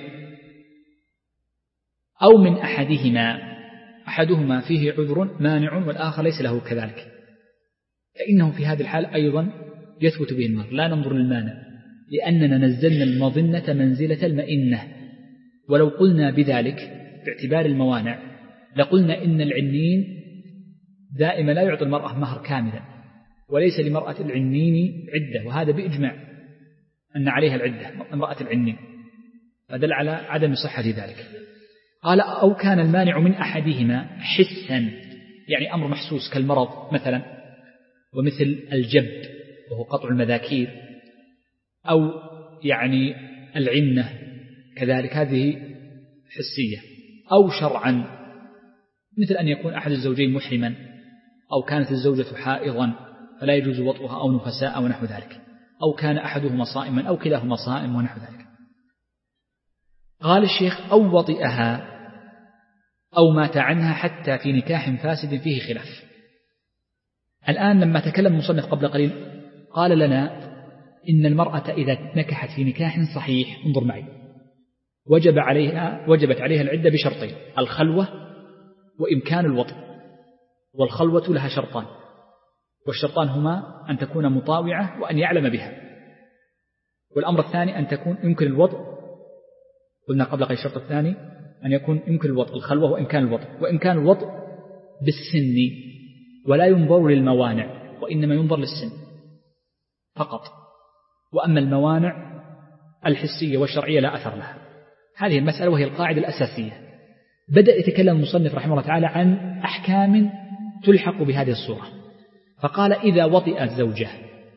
أو من أحدهما، أحدهما فيه عذر مانع والآخر ليس له كذلك، فإنه في هذه الحال أيضا يثبت به المهر. لا ننظر للمانع، لأننا نزلنا المظنة منزلة المئنة. ولو قلنا بذلك باعتبار الموانع لقلنا إن العنين دائما لا يعطي المرأة مهر كاملا، وليس لمرأة العنين عدة، وهذا بإجماع أن عليها العدة امرأة العنين، فدل على عدم صحة ذلك. قال: أو كان المانع من أحدهما حسا، يعني أمر محسوس كالمرض مثلا، ومثل الجب وهو قطع المذاكير، أو يعني العنة كذلك، هذه حسية. أو شرعا، مثل أن يكون أحد الزوجين محرما، أو كانت الزوجة حائضا فلا يجوز وطئها، أو نفساء ونحو ذلك، أو كان أحدهما صائما أو كلاهما صائم ونحو ذلك. قال الشيخ: أو وطئها أو مات عنها حتى في نكاح فاسد فيه خلاف. الآن لما تكلم المصنف قبل قليل قال لنا إن المرأة إذا نكحت في نكاح صحيح، انظر معي، وجب عليها وجبت عليها العدة بشرطين: الخلوة وإمكان الوطء. والخلوة لها شرطان، والشرطان هما أن تكون مطاوعة وأن يعلم بها. والأمر الثاني أن تكون يمكن الوطء، قلنا قبل قليل الشرط الثاني أن يكون يمكن الوطء، الخلوة وإمكان الوطء. وإمكان الوطء بالسن ولا ينظر للموانع، وإنما ينظر للسن فقط، وأما الموانع الحسية والشرعية لا أثر لها. هذه المسألة وهي القاعدة الأساسية. بدأ يتكلم المصنف رحمه الله تعالى عن أحكام تلحق بهذه الصورة، فقال إذا وطئ الزوجة،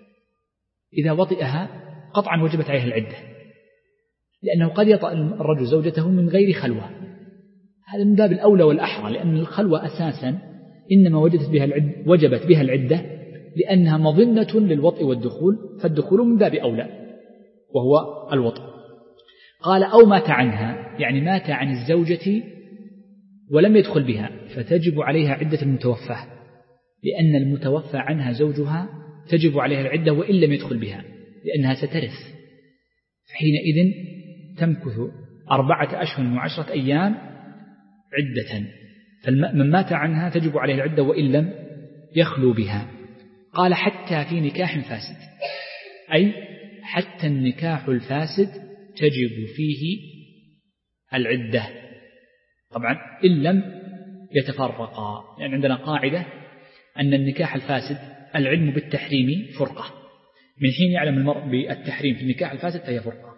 إذا وطئها قطعا وجبت عليها العدة، لأنه قد يطأ الرجل زوجته من غير خلوة، هذا من باب الأولى والأحرى، لأن الخلوة أساسا إنما وجبت بها العدة, وجبت بها العدة لأنها مظنة للوطء والدخول، فالدخول من باب أولى وهو الوطء. قال أو مات عنها، يعني مات عن الزوجة ولم يدخل بها، فتجب عليها عدة المتوفى، لأن المتوفى عنها زوجها تجب عليها العدة وإن لم يدخل بها، لأنها سترث، فحينئذ تمكث أربعة أشهر وعشرة أيام عدة، فمن مات عنها تجب عليه العدة وإن لم يخلو بها. قال حتى في نكاح فاسد، أي حتى النكاح الفاسد تجب فيه العدة، طبعا إن لم يتفرقا، لأن يعني عندنا قاعدة أن النكاح الفاسد العلم بالتحريم فرقة، من حين يعلم المرء بالتحريم في النكاح الفاسد فهي فرقة،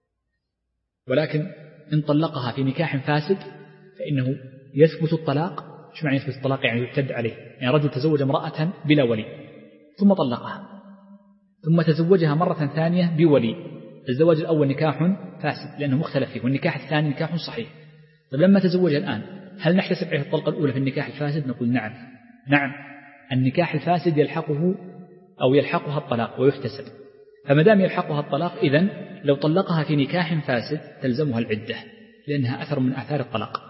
ولكن إن طلقها في نكاح فاسد فإنه يثبت الطلاق. شو معنى يثبت الطلاق؟ يعني يعتد عليه، يعني رجل تزوج امرأة بلا ولي ثم طلقها ثم تزوجها مرة ثانية بولي، الزواج الأول نكاح فاسد لأنه مختلف فيه، والنكاح الثاني نكاح صحيح. طيب لما تزوجها الآن هل نحتسب عليه الطلقة الأولى في النكاح الفاسد؟ نقول نعم نعم النكاح الفاسد يلحقه أو يلحقها الطلاق ويحتسب، فما دام يلحقها الطلاق إذن لو طلقها في نكاح فاسد تلزمها العدة لأنها أثر من آثار الطلاق.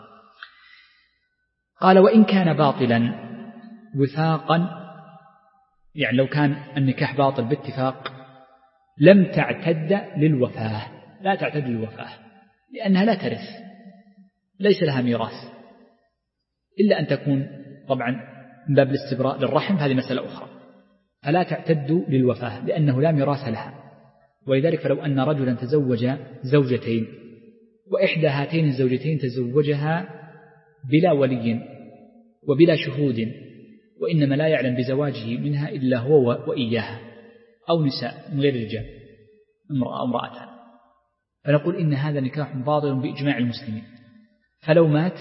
قال وإن كان باطلا وثاقا، يعني لو كان النكاح باطل باتفاق لم تعتد للوفاة، لا تعتد للوفاة لأنها لا ترث، ليس لها ميراث إلا أن تكون طبعا من باب الاستبراء للرحم، هذه مسألة أخرى، فلا تعتد للوفاة لأنه لا ميراث لها. ولذلك فلو أن رجلا تزوج زوجتين وإحدى هاتين الزوجتين تزوجها بلا ولي وبلا شهود، وإنما لا يعلم بزواجه منها إلا هو وإياها، أو نساء من غير رجال، امرأة امرأتان، فنقول إن هذا نكاح باطل بإجماع المسلمين، فلو مات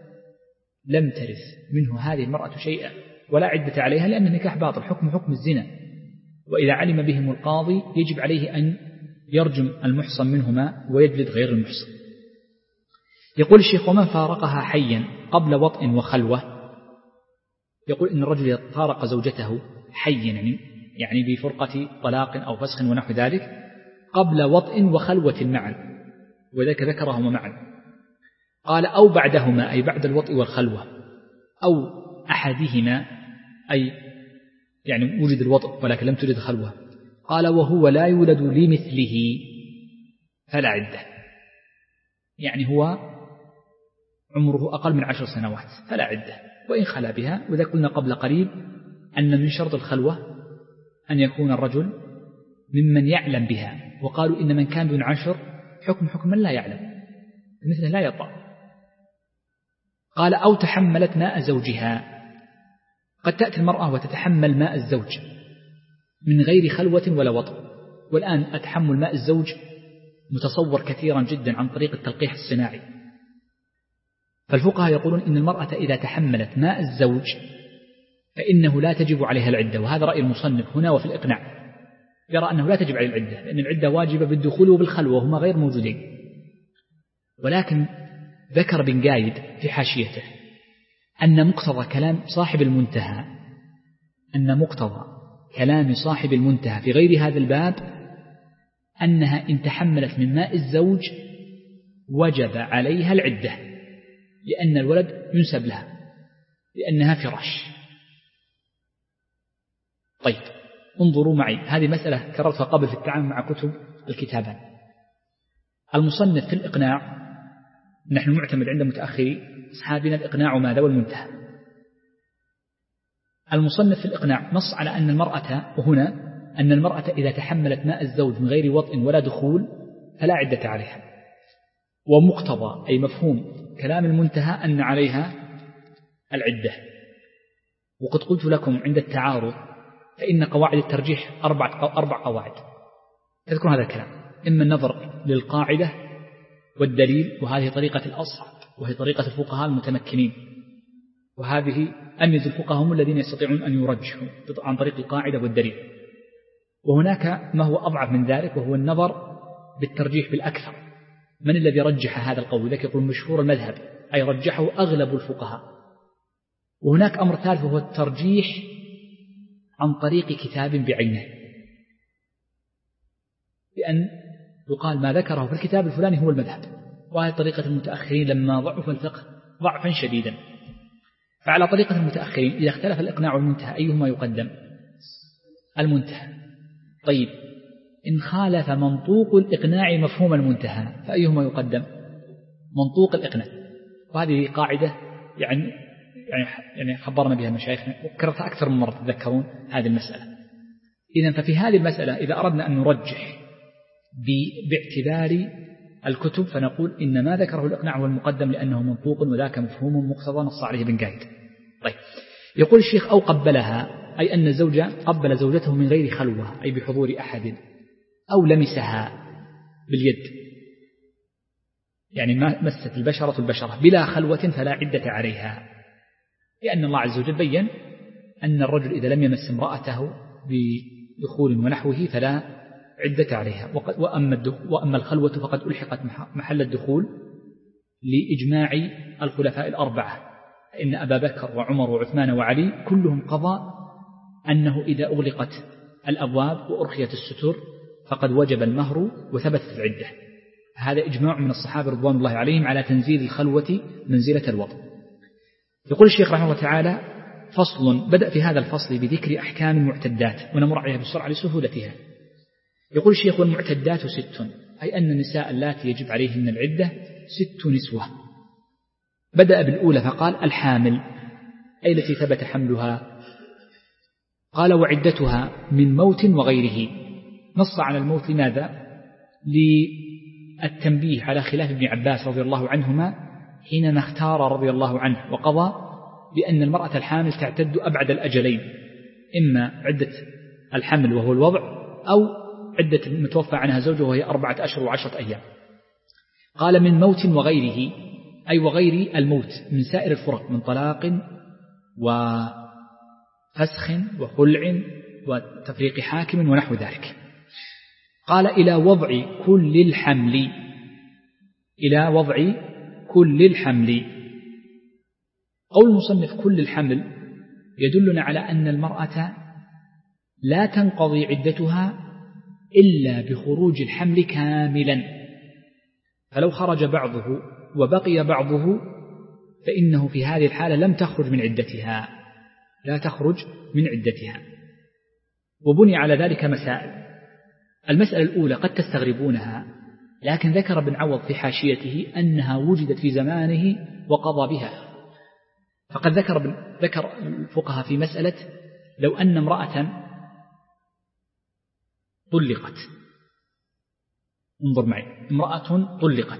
لم ترث منه هذه المرأة شيئا ولا عدة عليها، لأن النكاح باطل، حكم حكم الزنا، وإذا علم بهم القاضي يجب عليه أن يرجم المحصن منهما ويجلد غير المحصن. يقول الشيخ ومن فارقها حيا قبل وطء وخلوة، يقول إن الرجل فارق زوجته حيا يعني, يعني بفرقة طلاق أو فسخ ونحو ذلك قبل وطء وخلوة معا، وذلك ذكرهما معا. قال أو بعدهما أي بعد الوطء والخلوة، أو أحدهما أي يعني وجد الوطء ولكن لم توجد خلوة. قال وهو لا يولد لمثله فلا عدة، يعني هو عمره أقل من عشر سنوات فلا عدة وإن خلا بها. وإذا قلنا قبل قريب أن من شرط الخلوة أن يكون الرجل ممن يعلم بها، وقالوا إن من كان دون عشر حكم حكم من لا يعلم مثله لا يطأ. قال أو تحملت ماء زوجها، قد تأتي المرأة وتتحمل ماء الزوج من غير خلوة ولا وطء، والآن أتحمل ماء الزوج متصور كثيرا جدا عن طريق التلقيح الصناعي، فالفقهاء يقولون إن المرأة إذا تحملت ماء الزوج فإنه لا تجب عليها العدة، وهذا رأي المصنف هنا وفي الإقناع، يرى أنه لا تجب عليه العدة لأن العدة واجبة بالدخول وبالخلوة وهما غير موجودين. ولكن ذكر بن قايد في حاشيته أن مقتضى كلام صاحب المنتهى أن مقتضى كلام صاحب المنتهى في غير هذا الباب أنها إن تحملت من ماء الزوج وجب عليها العدة، لأن الولد ينسب لها لأنها فراش. طيب انظروا معي، هذه مسألة كررتها قبل في التعامل مع كتب الكتابان. المصنف في الإقناع، نحن معتمد عند متأخري أصحابنا الإقناع ماذا والمنتهى. المصنف في الإقناع نص على أن المرأة، وهنا أن المرأة إذا تحملت ماء الزوج من غير وطء ولا دخول فلا عدة عليها، ومقتضى أي مفهوم كلام المنتهى أن عليها العدة، وقد قلت لكم عند التعارض فإن قواعد الترجيح أربع أربع قواعد، تذكرون هذا الكلام، إما النظر للقاعدة والدليل، وهذه طريقة الأصل وهي طريقة الفقهاء المتمكنين، وهذه أميز الفقهاء هم الذين يستطيعون أن يرجحوا عن طريق القاعدة والدليل. وهناك ما هو أضعف من ذلك وهو النظر بالترجيح بالأكثر، من الذي رجح هذا القول؟ ذلك يقول مشهور المذهب، أي رجحه أغلب الفقهاء. وهناك أمر ثالث وهو الترجيح عن طريق كتاب بعينه، بأن يقال ما ذكره في الكتاب الفلاني هو المذهب، وهذه طريقة المتأخرين لما ضعف الفقه ضعفا شديدا. فعلى طريقة المتأخرين إذا اختلف الإقناع والمنتهى أيهما يقدم؟ المنتهى. طيب إن خالف منطوق الإقناع مفهوم المنتهى فأيهما يقدم؟ منطوق الإقناع. وهذه قاعدة يعني يعني يعني خبرنا بها مشايخنا وكررتها أكثر من مرة، تذكرون هذه المسألة. إذن ففي هذه المسألة إذا أردنا أن نرجح باعتبار الكتب فنقول إن ما ذكره الإقناع هو المقدم لأنه منطوق وذاك مفهوم مقتضى نص عليه ابن قايد. طيب يقول الشيخ أو قبلها، أي أن الزوج قبل زوجته من غير خلوة أي بحضور أحد، أو لمسها باليد، يعني ما مست البشرة البشرة بلا خلوة فلا عدة عليها، لأن الله عز وجل بيّن أن الرجل إذا لم يمس امرأته بدخول ونحوه فلا عدة عليها. وأما الخلوة فقد ألحقت محل الدخول لإجماع الخلفاء الأربعة، إن أبا بكر وعمر وعثمان وعلي كلهم قضى أنه إذا أغلقت الأبواب وأرخيت الستر فقد وجب المهر وثبتت العدة. هذا إجماع من الصحابة رضوان الله عليهم على تنزيل الخلوة منزلة الوضع. يقول الشيخ رحمه الله تعالى فصل، بدأ في هذا الفصل بذكر أحكام المعتدات ونمر عليها بسرعة لسهولتها. يقول الشيخ والمعتدات ست، أي أن النساء اللاتي يجب عليهن العدة ست نسوة. بدأ بالأولى فقال الحامل، أي التي ثبت حملها. قال وعدتها من موت وغيره. نص على الموت لماذا؟ للتنبيه على خلاف ابن عباس رضي الله عنهما حينما اختار رضي الله عنه وقضى بأن المرأة الحامل تعتد أبعد الأجلين، إما عدة الحمل وهو الوضع أو عدة المتوفى عنها زوجه وهي أربعة أشهر وعشرة أيام. قال من موت وغيره، أي وغير الموت من سائر الفرق من طلاق وفسخ وخلع وتفريق حاكم ونحو ذلك. قال إلى وضع كل الحمل، إلى وضع كل الحمل. قول المصنف كل الحمل يدلنا على أن المرأة لا تنقضي عدتها إلا بخروج الحمل كاملا، فلو خرج بعضه وبقي بعضه فإنه في هذه الحالة لم تخرج من عدتها، لا تخرج من عدتها. وبني على ذلك مسائل. المسألة الأولى قد تستغربونها، لكن ذكر ابن عوض في حاشيته أنها وجدت في زمانه وقضى بها. فقد ذكر ذكر الفقهاء في مسألة لو أن امرأة طلقت، انظر معي، امرأة طلقت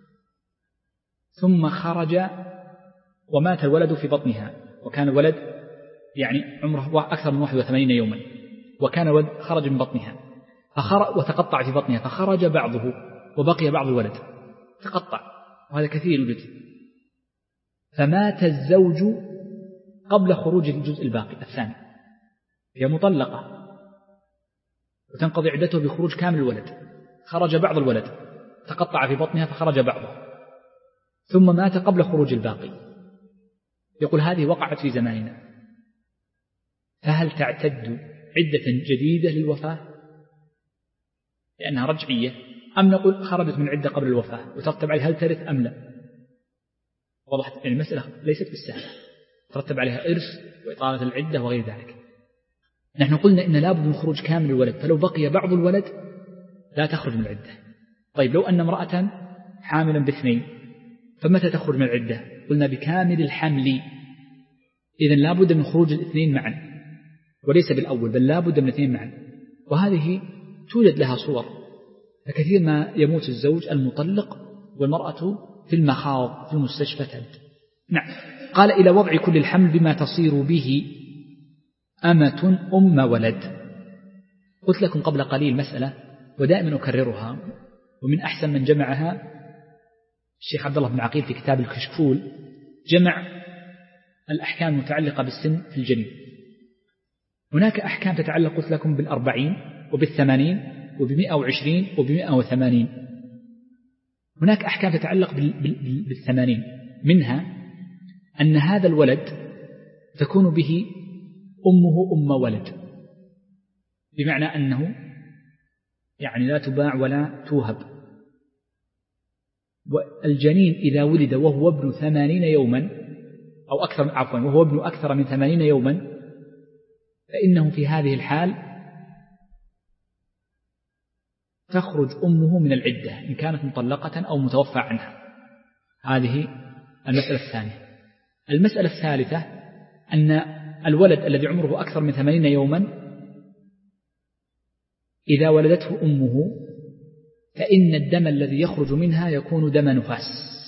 ثم خرج ومات الولد في بطنها، وكان الولد يعني عمره أكثر من واحد وثمانين يوما، وكان الولد خرج من بطنها فخرج وتقطع في بطنها، فخرج بعضه وبقي بعض الولد تقطع، وهذا كثير يوجد. فمات الزوج قبل خروج الجزء الباقي الثاني، هي مطلقة وتنقضي عدته بخروج كامل الولد، خرج بعض الولد تقطع في بطنها فخرج بعضه، ثم مات قبل خروج الباقي. يقول هذه وقعت في زماننا، فهل تعتد عدة جديدة للوفاة لأنها رجعية، أم نقول خرجت من عدة قبل الوفاة وترتب عليها هل ترث أم لا؟ وضحت يعني المسألة ليست بالسهلة، ترتب عليها إرث وإطالة العدة وغير ذلك. نحن قلنا إن لابد من خروج كامل الولد، فلو بقي بعض الولد لا تخرج من العدة. طيب لو أن امرأة حاملا باثنين فمتى تخرج من العدة؟ قلنا بكامل الحمل، إذن لابد من خروج الاثنين معا وليس بالأول، بل لابد من الاثنين معا. وهذه توجد لها صور، فكثير ما يموت الزوج المطلق والمرأة في المخاض في المستشفى تلد. نعم. قال إلى وضع كل الحمل بما تصير به أمة أم ولد. قلت لكم قبل قليل مسألة ودائما أكررها، ومن أحسن من جمعها الشيخ عبد الله بن عقيل في كتاب الكشكول، جمع الأحكام المتعلقة بالسن في الجنين. هناك أحكام تتعلق قلت لكم بالأربعين وبالثمانين وبمئة وعشرين وبمئة وثمانين. هناك أحكام تتعلق بالثمانين، منها أن هذا الولد تكون به أمه أم ولد، بمعنى أنه يعني لا تباع ولا توهب. والجنين إذا ولد وهو ابن ثمانين يوما أو أكثر عفوا وهو ابن أكثر من ثمانين يوما، فإنه في هذه الحال تخرج أمه من العدة إن كانت مطلقة أو متوفى عنها. هذه المسألة الثانية. المسألة الثالثة أن الولد الذي عمره أكثر من ثمانين يوما إذا ولدته أمه فإن الدم الذي يخرج منها يكون دم نفاس،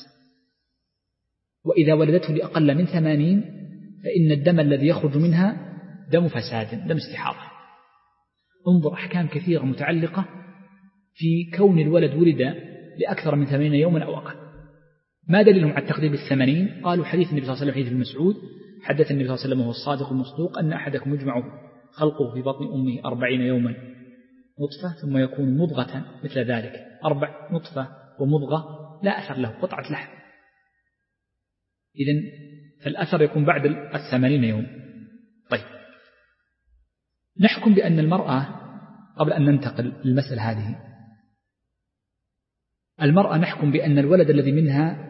وإذا ولدته لأقل من ثمانين فإن الدم الذي يخرج منها دم فساد، دم استحاضة. انظر أحكام كثيرة متعلقة في كون الولد ولد لأكثر من ثمانين يوما أو أقل. ما دليلهم على التقديم بالثمانين؟ قالوا حديث النبي صلى الله عليه وسلم، حديث ابن مسعود، حدث النبي صلى الله عليه وسلم وهو الصادق المصدوق أن أحدكم يجمع خلقه في بطن أمه أربعين يوما نطفة ثم يكون مضغة مثل ذلك. أربع نطفة ومضغة لا أثر له، قطعة لحم. إذن فالأثر يكون بعد الثمانين يوم. طيب، نحكم بأن المرأة قبل أن ننتقل للمسألة هذه، المرأة نحكم بأن الولد الذي منها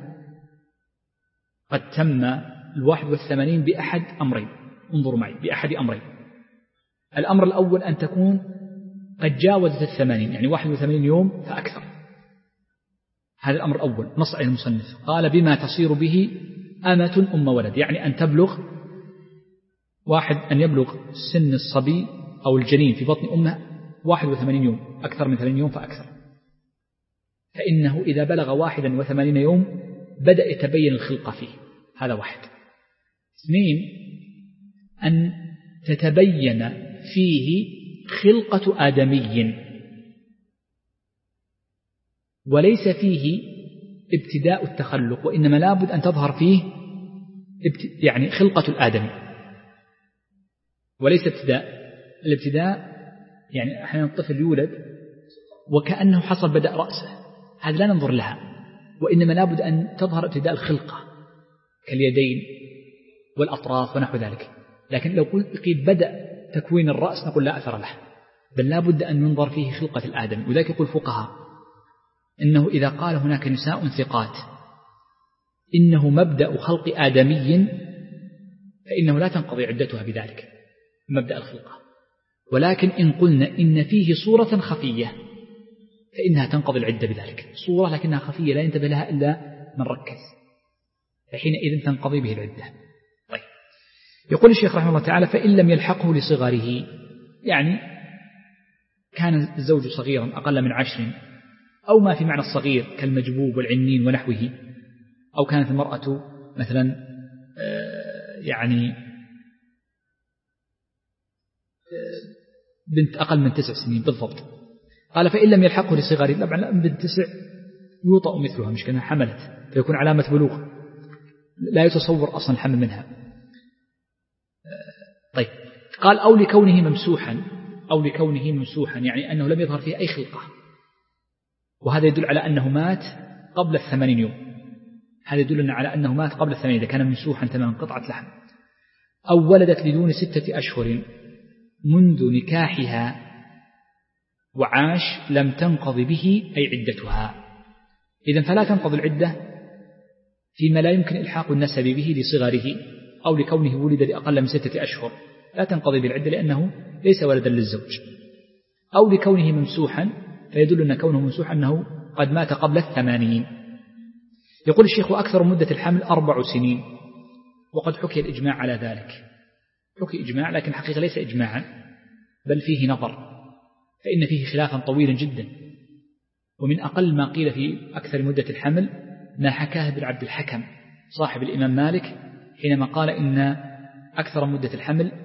قد تم الواحد والثمانين بأحد أمرين. انظروا معي، بأحد أمرين. الأمر الأول أن تكون قد جاوزت الثمانين، يعني واحد وثمانين يوم فأكثر. هذا الأمر الأول نص عليه المصنف، قال بما تصير به أمة أم ولد، يعني أن تبلغ واحد أن يبلغ سن الصبي أو الجنين في بطن أمه واحد وثمانين يوم، أكثر من ثمانين يوم فأكثر، فإنه إذا بلغ واحدا وثمانين يوم بدأ يتبين الخلقة فيه. هذا واحد. اثنين، أن تتبين فيه خلقة آدمي وليس فيه ابتداء التخلق، وإنما لابد أن تظهر فيه يعني خلقة الآدمي وليس ابتداء. الابتداء يعني أحيانا الطفل يولد وكأنه حصل بدأ رأسه، هذا لا ننظر لها، وإنما لابد أن تظهر ابتداء الخلقة كاليدين والأطراف ونحو ذلك. لكن لو قيل بدأ تكوين الرأس نقول لا أثر له، بل لابد أن ينظر فيه خلقة الآدم. وذلك يقول الفقهاء إنه إذا قال هناك نساء ثقات إنه مبدأ خلق آدمي فإنه لا تنقضي عدتها بذلك مبدأ الخلقة، ولكن إن قلنا إن فيه صورة خفية فإنها تنقضي العدة بذلك. صورة لكنها خفية لا ينتبه لها إلا من ركز، فحينئذ تنقضي به العدة. طيب، يقول الشيخ رحمه الله تعالى فإن لم يلحقه لصغره، يعني كان الزوج صغيرا أقل من عشر أو ما في معنى الصغير كالمجبوب والعنين ونحوه، أو كانت المرأة مثلا يعني بنت أقل من تسع سنين بالضبط. قال فإن لم يلحقه لصغره، طبعا بنت تسع يوطأ مثلها، مش كأنها حملت فيكون علامة بلوغ، لا يتصور أصلا الحمل منها. طيب، قال أو لكونه ممسوحا، أو لكونه ممسوحا يعني أنه لم يظهر فيه أي خلقة، وهذا يدل على أنه مات قبل الثمانين يوم. هذا يدل على أنه مات قبل الثمانين إذا كان ممسوحا تماما قطعة لحم. أو ولدت لدون ستة أشهر منذ نكاحها وعاش لم تنقض به أي عدتها. إذن فلا تنقض العدة فيما لا يمكن إلحاق النسب به لصغره أو لكونه ولد لأقل من ستة أشهر، لا تنقضي بالعدة لأنه ليس ولدا للزوج. أو لكونه ممسوحا، فيدل أن كونه ممسوحا أنه قد مات قبل الثمانين. يقول الشيخ وأكثر مدة الحمل أربع سنين، وقد حكي الإجماع على ذلك. حكي إجماع لكن حقيقة ليس إجماعا بل فيه نظر، فإن فيه خلافا طويلا جدا. ومن أقل ما قيل في أكثر مدة الحمل ما حكاه ابن عبد الحكم صاحب الإمام مالك حينما قال إن أكثر مدة الحمل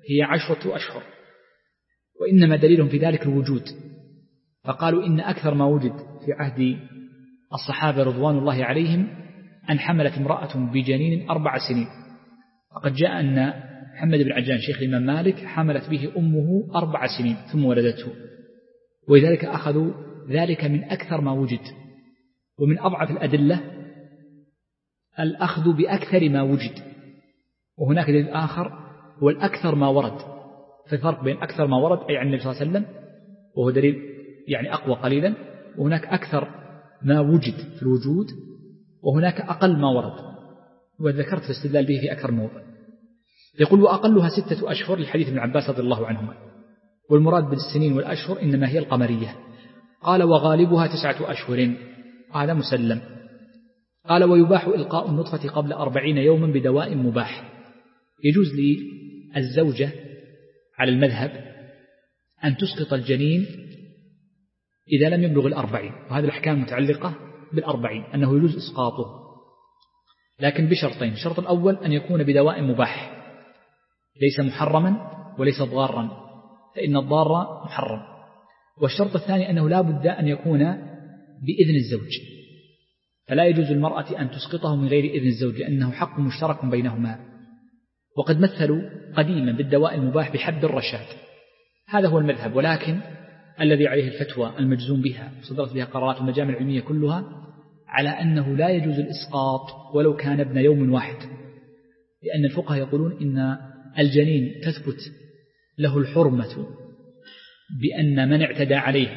هي عشرة أشهر، وإنما دليلهم في ذلك الوجود، فقالوا إن أكثر ما وجد في عهد الصحابة رضوان الله عليهم أن حملت امرأة بجنين أربع سنين، وقد جاء أن محمد بن عجلان شيخ الإمام مالك حملت به أمه أربع سنين ثم ولدته، ولذلك أخذوا ذلك من أكثر ما وجد. ومن أضعف الأدلة الأخذ بأكثر ما وجد، وهناك دليل آخر هو الأكثر ما ورد، في فرق بين أكثر ما ورد أي عن النبي صلى الله عليه وسلم وهو دليل يعني أقوى قليلا، وهناك أكثر ما وجد في الوجود، وهناك أقل ما ورد، وذكرت الاستدلال به في أكثر موضع. يقول وأقلها ستة أشهر لحديث ابن عباس رضي الله عنهما، والمراد بالسنين والأشهر إنما هي القمرية. قال وغالبها تسعة أشهر، هذا مسلم. قال ويباح إلقاء النطفة قبل أربعين يوما بدواء مباح. يجوز للزوجة على المذهب أن تسقط الجنين إذا لم يبلغ الأربعين، وهذه الأحكام متعلقة بالأربعين أنه يجوز إسقاطه، لكن بشرطين. الشرط الأول أن يكون بدواء مباح ليس محرما وليس ضارا، فإن الضار محرم. والشرط الثاني أنه لا بد أن يكون بإذن الزوج، فلا يجوز المرأة أن تسقطه من غير إذن الزوج لأنه حق مشترك بينهما. وقد مثلوا قديما بالدواء المباح بحب الرشاد، هذا هو المذهب، ولكن الذي عليه الفتوى المجزوم بها صدرت بها قرارات المجامع العلمية كلها على أنه لا يجوز الإسقاط ولو كان ابن يوم واحد، لأن الفقهاء يقولون إن الجنين تثبت له الحرمة بأن من اعتدى عليه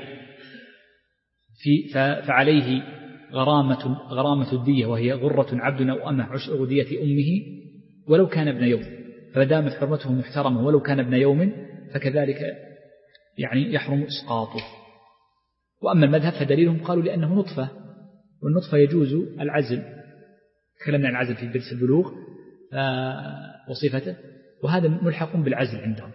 في فعليه غرامة, غرامة الدية، وهي غرة عبد أو أمه عشر دية أمه ولو كان ابن يوم، فدامت حرمته محترمة ولو كان ابن يوم فكذلك يعني يحرم إسقاطه. وأما المذهب فدليلهم قالوا لأنه نطفة، والنطفة يجوز العزل، تكلمنا عن العزل في درس البلوغ وصفته، وهذا ملحق بالعزل عندهم.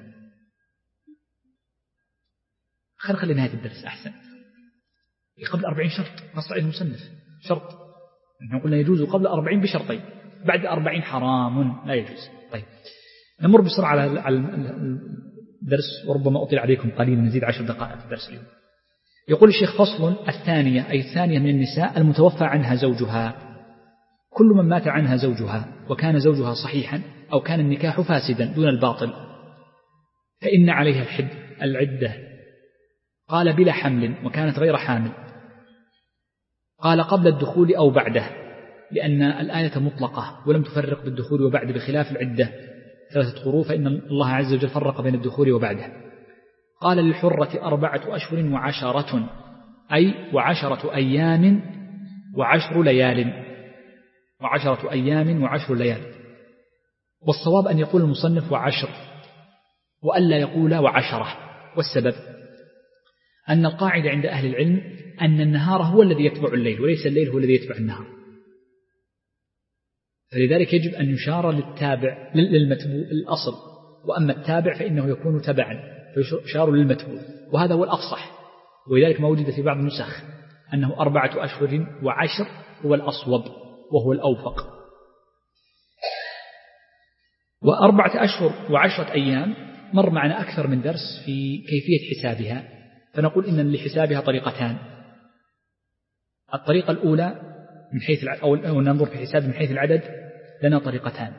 خلينا نخلي نهاية الدرس أحسن. قبل أربعين شرط نص عليه المصنف، شرط نحن قلنا يجوز قبل أربعين بشرطين، بعد أربعين حرام لا يجوز. طيب نمر بسرعة على الدرس، وربما أطيل عليكم قليلا نزيد عشر دقائق في الدرس اليوم. يقول الشيخ فصل الثانية، أي الثانية من النساء المتوفى عنها زوجها، كل من مات عنها زوجها وكان زوجها صحيحا أو كان النكاح فاسدا دون الباطل فإن عليها الحد العدة. قال بلا حمل وكانت غير حامل، قال قبل الدخول أو بعده، لأن الآية مطلقة ولم تفرق بالدخول وبعد، بخلاف العدة ثلاثة قروء فإن الله عز وجل فرق بين الدخول وبعده. قال للحرة أربعة أشهر وعشرة، أي وعشرة أيام وعشر ليال، وعشرة أيام وعشر ليال. والصواب أن يقول المصنف وعشر وألا يقول وعشرة، والسبب أن القاعدة عند أهل العلم أن النهار هو الذي يتبع الليل وليس الليل هو الذي يتبع النهار، فلذلك يجب أن يشار للتابع للمتبوع الأصل، وأما التابع فإنه يكون تبعا فيشار للمتبوع، وهذا هو الأفصح. ولذلك ما وجد في بعض النسخ أنه أربعة أشهر وعشر هو الأصوب وهو الأوفق. وأربعة أشهر وعشرة أيام مر معنا أكثر من درس في كيفية حسابها، فنقول إن لحسابها طريقتان. الطريقة الأولى من حيث أو ننظر في حساب من حيث العدد لنا طريقتان.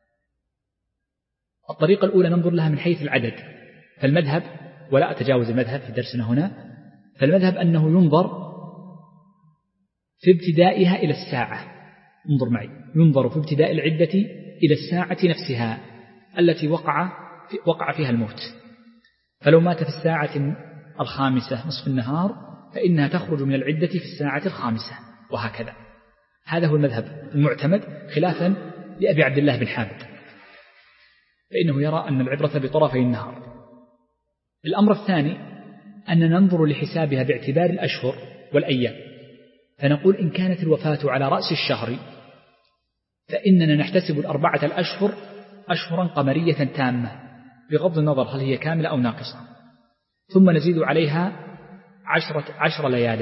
الطريقة الأولى ننظر لها من حيث العدد، فالمذهب، ولا أتجاوز المذهب في درسنا هنا، فالمذهب أنه ينظر في ابتدائها إلى الساعة، انظر معي، ينظر في ابتداء العدة إلى الساعة نفسها التي وقع في وقع فيها الموت. فلو مات في الساعة الخامسة نصف النهار فإنها تخرج من العدة في الساعة الخامسة، وهكذا. هذا هو المذهب المعتمد، خلافا لأبي عبد الله بن حامد، فإنه يرى أن العبرة بطرفي النهار. الأمر الثاني أن ننظر لحسابها باعتبار الأشهر والأيام، فنقول إن كانت الوفاة على رأس الشهر فإننا نحتسب الأربعة الأشهر أشهرا قمرية تامة بغض النظر هل هي كاملة أو ناقصة، ثم نزيد عليها عشرة عشر ليال.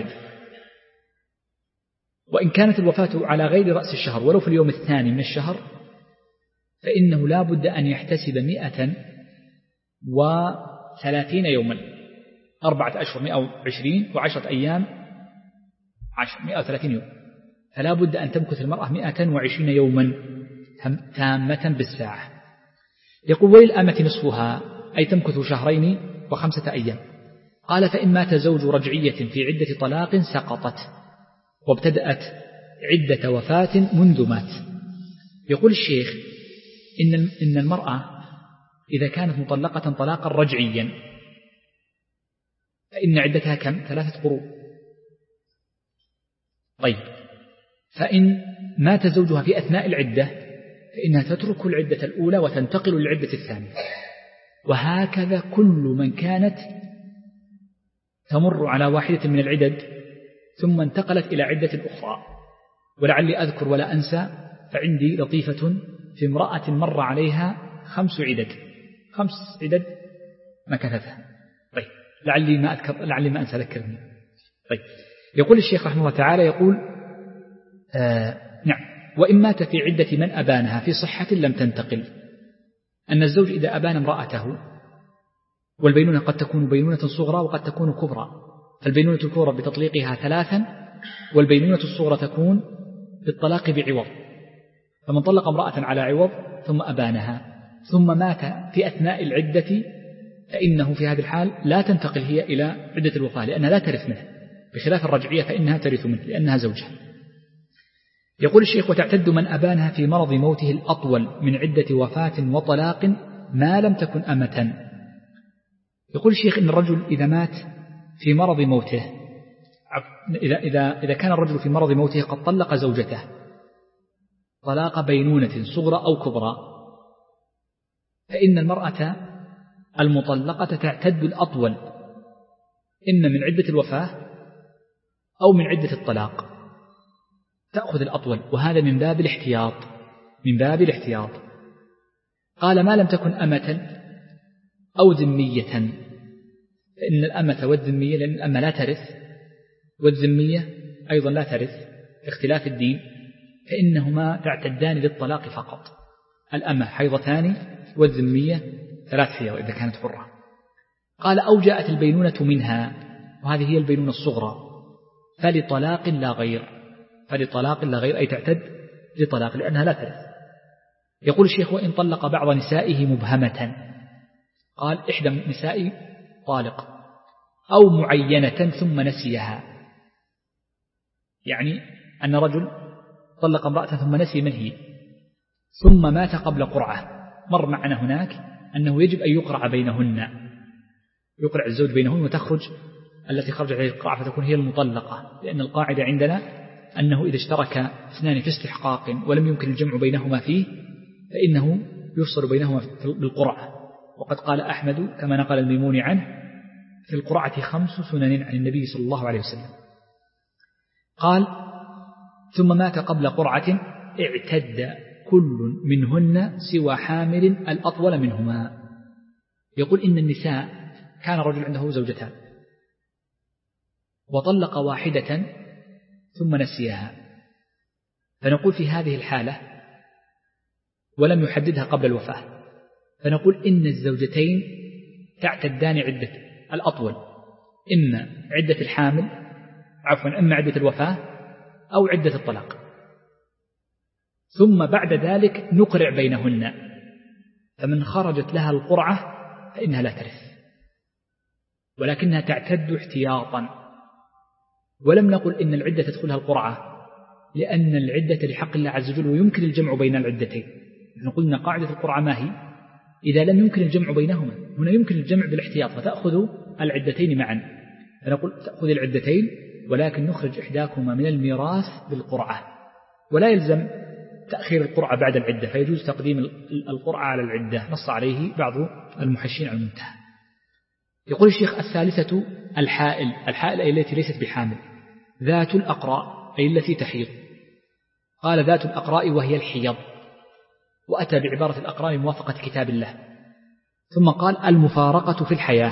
وإن كانت الوفاة على غير رأس الشهر ولو في اليوم الثاني من الشهر فإنه لا بد أن يحتسب مئة وثلاثين يوما، أربعة أشهر مئة وعشرين وعشرة أيام عشر مئة وثلاثين يوم، فلا بد أن تمكث المرأة مئة وعشرين يوما تامة بالساعة. يقول وللأمة نصفها، أي تمكث شهرين وخمسة أيام. قال فإن مات زوج رجعية في عدة طلاق سقطت، وابتدأت عدة وفاة منذ مات. يقول الشيخ إن إن المرأة إذا كانت مطلقة طلاقا رجعيا فإن عدتها كم؟ ثلاثة قروء. طيب، فإن مات زوجها في أثناء العدة فإنها تترك العدة الأولى وتنتقل للعدة الثانية، وهكذا كل من كانت تمر على واحدة من العدد ثم انتقلت إلى عدة أخرى. ولعلي أذكر ولا أنسى، فعندي لطيفة في امرأة مر عليها خمس عدد خمس عدد مكثتها. طيب، لعلي ما أذكر لعلي ما أنسى ذكرني. طيب، يقول الشيخ رحمه الله تعالى يقول آه نعم وإن مات في عدة من أبانها في صحة لم تنتقل. أن الزوج إذا أبان امرأته، والبينونة قد تكون بينونة صغرى وقد تكون كبرى، فالبينونة الكبرى بتطليقها ثلاثا، والبينونة الصغرى تكون بالطلاق بعوض. فمن طلق امرأة على عوض ثم أبانها ثم مات في أثناء العدة فإنه في هذه الحال لا تنتقل هي إلى عدة الوفاة، لأنها لا ترث منه، بخلاف الرجعية فإنها ترث منه لأنها زوجها. يقول الشيخ وتعتد من أبانها في مرض موته الأطول من عدة وفاة وطلاق ما لم تكن أمة. يقول الشيخ إن الرجل إذا مات في مرض موته، إذا, إذا, إذا كان الرجل في مرض موته قد طلق زوجته طلاق بينونة صغرى أو كبرى، فإن المرأة المطلقة تعتد الأطول إما من عدة الوفاة أو من عدة الطلاق، تأخذ الأطول، وهذا من باب الاحتياط من باب الاحتياط. قال ما لم تكن أمة أو ذمية، فإن الأمة والذمية، لأن الأمة لا ترث والذمية أيضا لا ترث اختلاف الدين، فإنهما تعتدان للطلاق فقط. الأمة حيضتان والذمية ثلاث حيض إذا كانت حرة. قال أو جاءت البينونة منها، وهذه هي البينونة الصغرى، فلطلاق لا غير فلطلاق لا غير أي تعتد لطلاق لأنها لا ترث. يقول الشيخ وإن طلق بعض نسائه مبهمة، قال إحدى نسائه طالق أو معينة ثم نسيها، يعني أن رجل طلق امرأة ثم نسي من هي، ثم مات قبل قرعة. مر معنا هناك أنه يجب أن يقرع بينهن، يقرع الزوج بينهن وتخرج التي خرج عليه القرعة فتكون هي المطلقة، لأن القاعدة عندنا أنه إذا اشترك اثنان في استحقاق ولم يمكن الجمع بينهما فيه فإنه يفصل بينهما بالقرعة. وقد قال أحمد كما نقل الميمون عنه في القرعة خمس سنن عن النبي صلى الله عليه وسلم. قال ثم مات قبل قرعة اعتد كل منهن سوى حامل الأطول منهما. يقول إن النساء كان رجل عنده زوجتان وطلق واحدة ثم نسيها، فنقول في هذه الحالة ولم يحددها قبل الوفاة، فنقول إن الزوجتين تعتدان عدة الأطول، إما عدة الحامل عفوا إما عدة الوفاة أو عدة الطلاق، ثم بعد ذلك نقرع بينهن، فمن خرجت لها القرعة فإنها لا ترث، ولكنها تعتد احتياطا. ولم نقل إن العدة تدخلها القرعة، لأن العدة لحق الله عز وجل ويمكن الجمع بين العدتين. نحن قلنا قاعدة القرعة ما هي؟ إذا لم يمكن الجمع بينهما، هنا يمكن الجمع بالاحتياط فتأخذ العدتين معا، فنقول تأخذ العدتين ولكن نخرج إحداكما من الميراث بالقرعة، ولا يلزم تأخير القرعة بعد العدة، فيجوز تقديم القرعة على العدة، نص عليه بعض المحشين على المنتهى. يقول الشيخ الثالثة الحائل، الحائل أي التي ليست بحامل، ذات الأقراء أي التي تحيض. قال ذات الأقراء وهي الحيض، وأتى بعبارة الأقراء موافقة كتاب الله. ثم قال المفارقة في الحياة.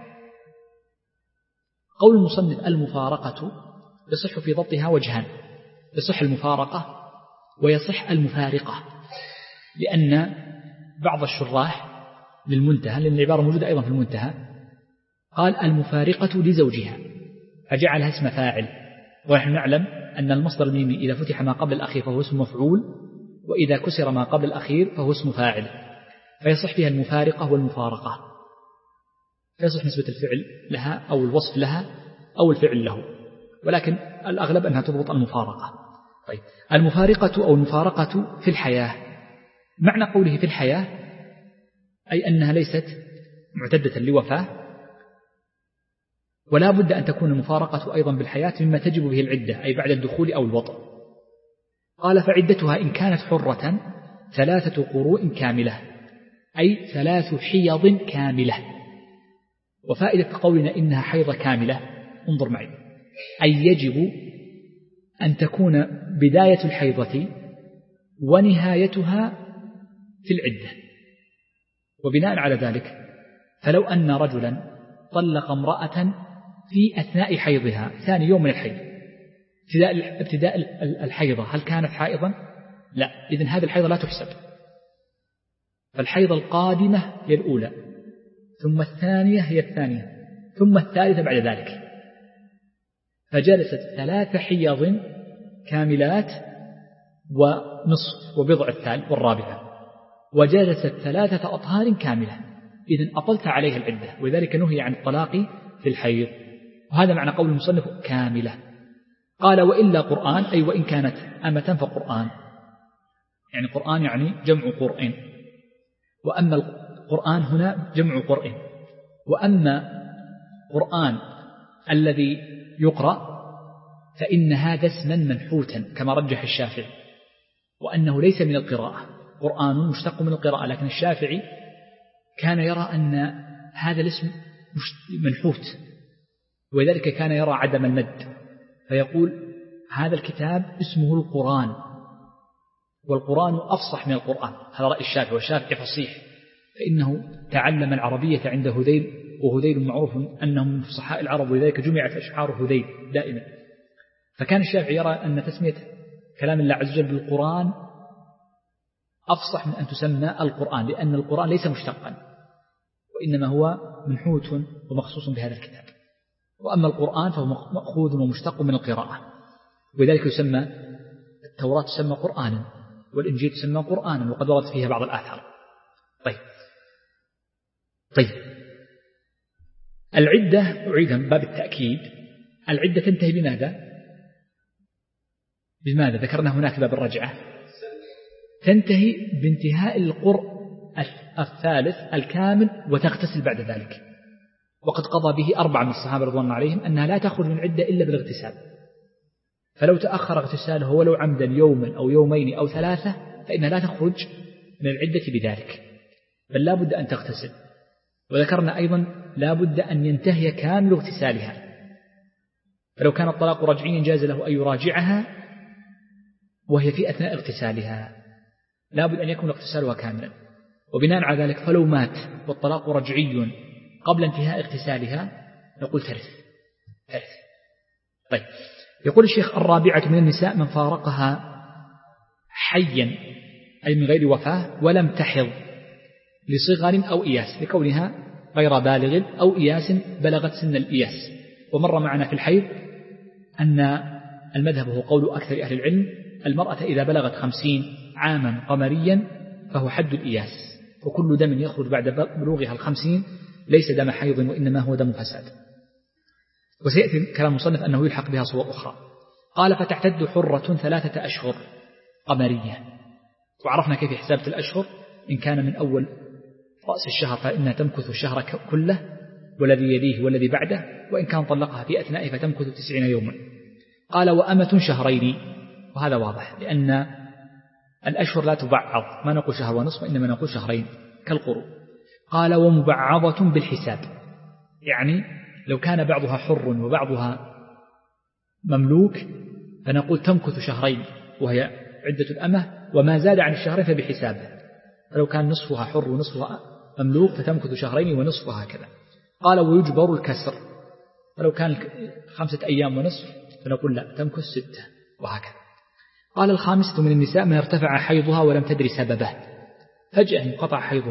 قول المصنف المفارقة يصح في ضبطها وجهان، يصح المفارقة ويصح المفارقة، لأن بعض الشراح للمنتهى، لأن العبارة موجودة أيضا في المنتهى. قال المفارقة لزوجها، فجعلها اسم فاعل، ونحن نعلم أن المصدر الميمي إذا فتح ما قبل الأخير فهو اسم مفعول، وإذا كسر ما قبل الأخير فهو اسم فاعل، فيصح فيها المفارقة والمفارقة، فيصح نسبة الفعل لها أو الوصف لها أو الفعل له، ولكن الأغلب أنها تضبط المفارقة. طيب، المفارقة أو المفارقة في الحياة، معنى قوله في الحياة أي أنها ليست معتدة لوفاة، ولا بد أن تكون المفارقة أيضا بالحياة مما تجب به العدة، أي بعد الدخول أو الوطء. قال فعدتها إن كانت حرة ثلاثة قروء كاملة، أي ثلاث حيض كاملة. وفائدة قولنا إنها حيضة كاملة، انظر معي، أي يجب أن تكون بداية الحيضة ونهايتها في العدة. وبناء على ذلك فلو أن رجلا طلق امرأة في أثناء حيضها ثاني يوم من الحيض، ابتداء ابتداء الحيضة، هل كانت حائضا؟ لا، إذن هذه الحيضة لا تحسب، فالحيضة القادمة هي الأولى، ثم الثانية هي الثانية، ثم الثالثة بعد ذلك. فجلست ثلاث حيض كاملات ونصف وبضع الثالث والرابعة، وجلست ثلاثة أطهار كاملة، إذن أطلت عليها العدة، ولذلك نهي عن الطلاق في الحيض. وهذا معنى قول المصنف كاملة. قال وإلا قرآن، أي وإن كانت أمة فقرآن، يعني قرآن يعني جمع قرء، وأما القرآن هنا جمع قرء. وأما قرآن الذي يقرأ فإن هذا اسما منحوتا كما رجح الشافعي، وأنه ليس من القراءة، قرآن مشتق من القراءة، لكن الشافعي كان يرى أن هذا الاسم منحوت، ولذلك كان يرى عدم المد، فيقول هذا الكتاب اسمه القرآن، والقرآن أفصح من القرآن. هذا رأي الشافعي، والشافعي فصيح، فإنه تعلم العربية عند هذيل، وهذيل معروف أنه من فصحاء العرب، ولذلك جمعت أشعار هذيل دائما. فكان الشافعي يرى أن تسمية كلام الله عز وجل بالقرآن أفصح من أن تسمى القرآن، لأن القرآن ليس مشتقا، وإنما هو منحوت ومخصوص بهذا الكتاب. وأما القرآن فهو مأخوذ ومشتق من القراءة، ولذلك يسمى التوراة تسمى قرآنا، والإنجيل تسمى قرآنا، وقد وردت فيها بعض الآثار. طيب طيب العدة أعيدها من باب التأكيد، العدة تنتهي بماذا؟ بماذا ذكرنا هناك باب الرجعة؟ تنتهي بانتهاء القرء الثالث الكامل وتغتسل بعد ذلك. وقد قضى به أربعة من الصحابة رضوان الله عليهم أنها لا تخرج من عدة إلا بالاغتسال، فلو تأخر اغتساله ولو عمدا يوما أو يومين أو ثلاثة فإنها لا تخرج من العدة بذلك، بل لا بد أن تغتسل. وذكرنا أيضا لا بد أن ينتهي كامل اغتسالها، فلو كان الطلاق رجعيا جاز له أن يراجعها وهي في أثناء اغتسالها، لا بد أن يكون اغتسالها كاملا. وبناء على ذلك فلو مات والطلاق رجعي قبل انتهاء اغتسالها نقول ترث ترث. طيب، يقول الشيخ الرابعة من النساء من فارقها حيا أي من غير وفاة ولم تحض لصغر أو إياس، لكونها غير بالغ أو إياس بلغت سن الإياس. ومر معنا في الحيض أن المذهب هو قول أكثر أهل العلم، المرأة إذا بلغت خمسين عاما قمريا فهو حد الإياس، وكل دم يخرج بعد بلوغها الخمسين ليس دم حيض وإنما هو دم فساد. وسيأتي كلام مصنف أنه يلحق بها صور أخرى. قال فتعتد حرة ثلاثة أشهر قمرية، وعرفنا كيف حسابة الأشهر، إن كان من أول رأس الشهر فإنها تمكث الشهر كله والذي يليه والذي بعده، وإن كان طلقها في أثنائه فتمكث تسعين يوما. قال وأمة شهرين، وهذا واضح لأن الأشهر لا تبعض، ما نقول شهر ونصف إنما نقول شهرين كالقروء. قال ومبعضة بالحساب، يعني لو كان بعضها حر وبعضها مملوك فنقول تمكث شهرين وهي عدة الأمة، وما زاد عن الشهرين فبحسابه، فلو كان نصفها حر ونصفها مملوك فتمكث شهرين ونصفها هكذا. قال ويجبر الكسر، فلو كان خمسة أيام ونصف فنقول لا تمكث ستة وهكذا. قال الخامسة من النساء ما ارتفع حيضها ولم تدري سببه، فجأة انقطع حيضها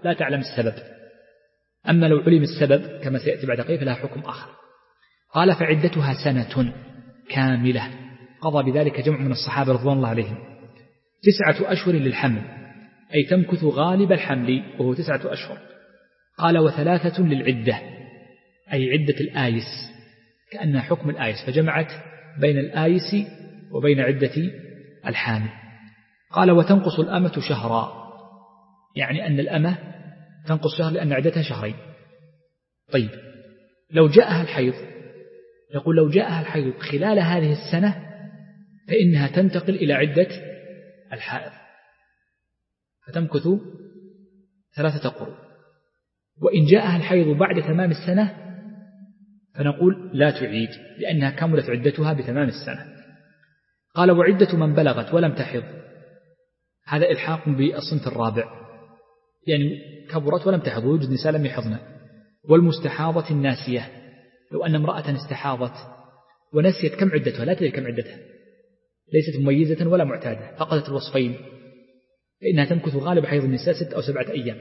لا تعلم السبب. أما لو علم السبب كما سيأتي بعد قليل فلها حكم آخر. قال فعدتها سنة كاملة، قضى بذلك جمع من الصحابة رضوان الله عليهم. تسعة أشهر للحمل، أي تمكث غالب الحمل وهو تسعة أشهر. قال وثلاثة للعدة، أي عدة الآيس، كأنها حكم الآيس، فجمعت بين الآيس وبين عدة الحامل. قال وتنقص الأمة شهرا، يعني أن الأمة تنقص شهر لأن عدتها شهرين. طيب لو جاءها الحيض، يقول لو جاءها الحيض خلال هذه السنة فإنها تنتقل إلى عدة الحائض فتمكث ثلاثة قروء. وإن جاءها الحيض بعد تمام السنة فنقول لا تعيد لأنها كملت عدتها بتمام السنة. قال وعدة من بلغت ولم تحض، هذا إلحاق بالصنف الرابع، يعني كبرت ولم تحض ويوجد نساء لم يحضن. والمستحاضة الناسية، لو أن امرأة استحاضت ونسيت كم عدتها، لا تدري كم عدتها، ليست مميزة ولا معتادة، فقدت الوصفين، فإنها تمكث غالب حيض النساء ست أو سبعة أيام.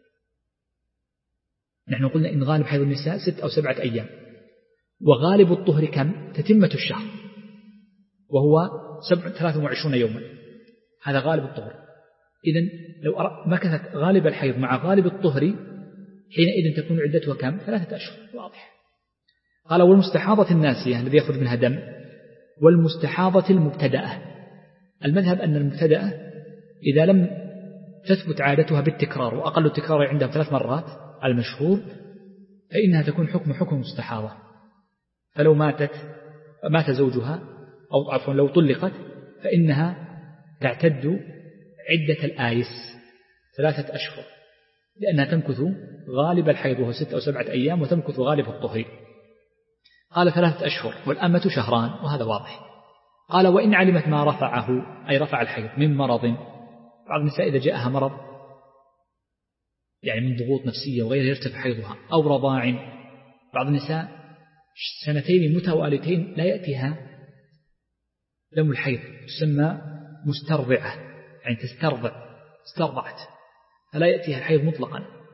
نحن قلنا إن غالب حيض النساء ست أو سبعة أيام، وغالب الطهر كم؟ تتمة الشهر وهو ثلاثة وعشرون يوما، هذا غالب الطهر. إذن لو مكثت غالب الحيض مع غالب الطهر حينئذ تكون عدتها كم؟ ثلاثة أشهر، واضح. قال والمستحاضة الناسية الذي يخرج منها دم، والمستحاضة المبتدأة. المذهب أن المبتدأة إذا لم تثبت عادتها بالتكرار وأقل التكرار عندها ثلاث مرات المشهور فإنها تكون حكم حكم مستحاضة. فلو ماتت مات زوجها أو عفوا لو طلقت فإنها تعتد عدة الآيس ثلاثة أشهر، لأنها تمكث غالب الحيض وهو ست أو سبعة أيام وتمكث غالب الطهر. قال ثلاثة أشهر والأمة شهران، وهذا واضح. قال وإن علمت ما رفعه، أي رفع الحيض من مرض، بعض النساء إذا جاءها مرض يعني من ضغوط نفسية وغيرها يرتفع حيضها، أو رضاع. بعض النساء سنتين متواليتين لا يأتيها دم الحيض، تسمى مسترضعة، يعني تسترضع، استرضعت فلا يأتيها الحيض مطلقا.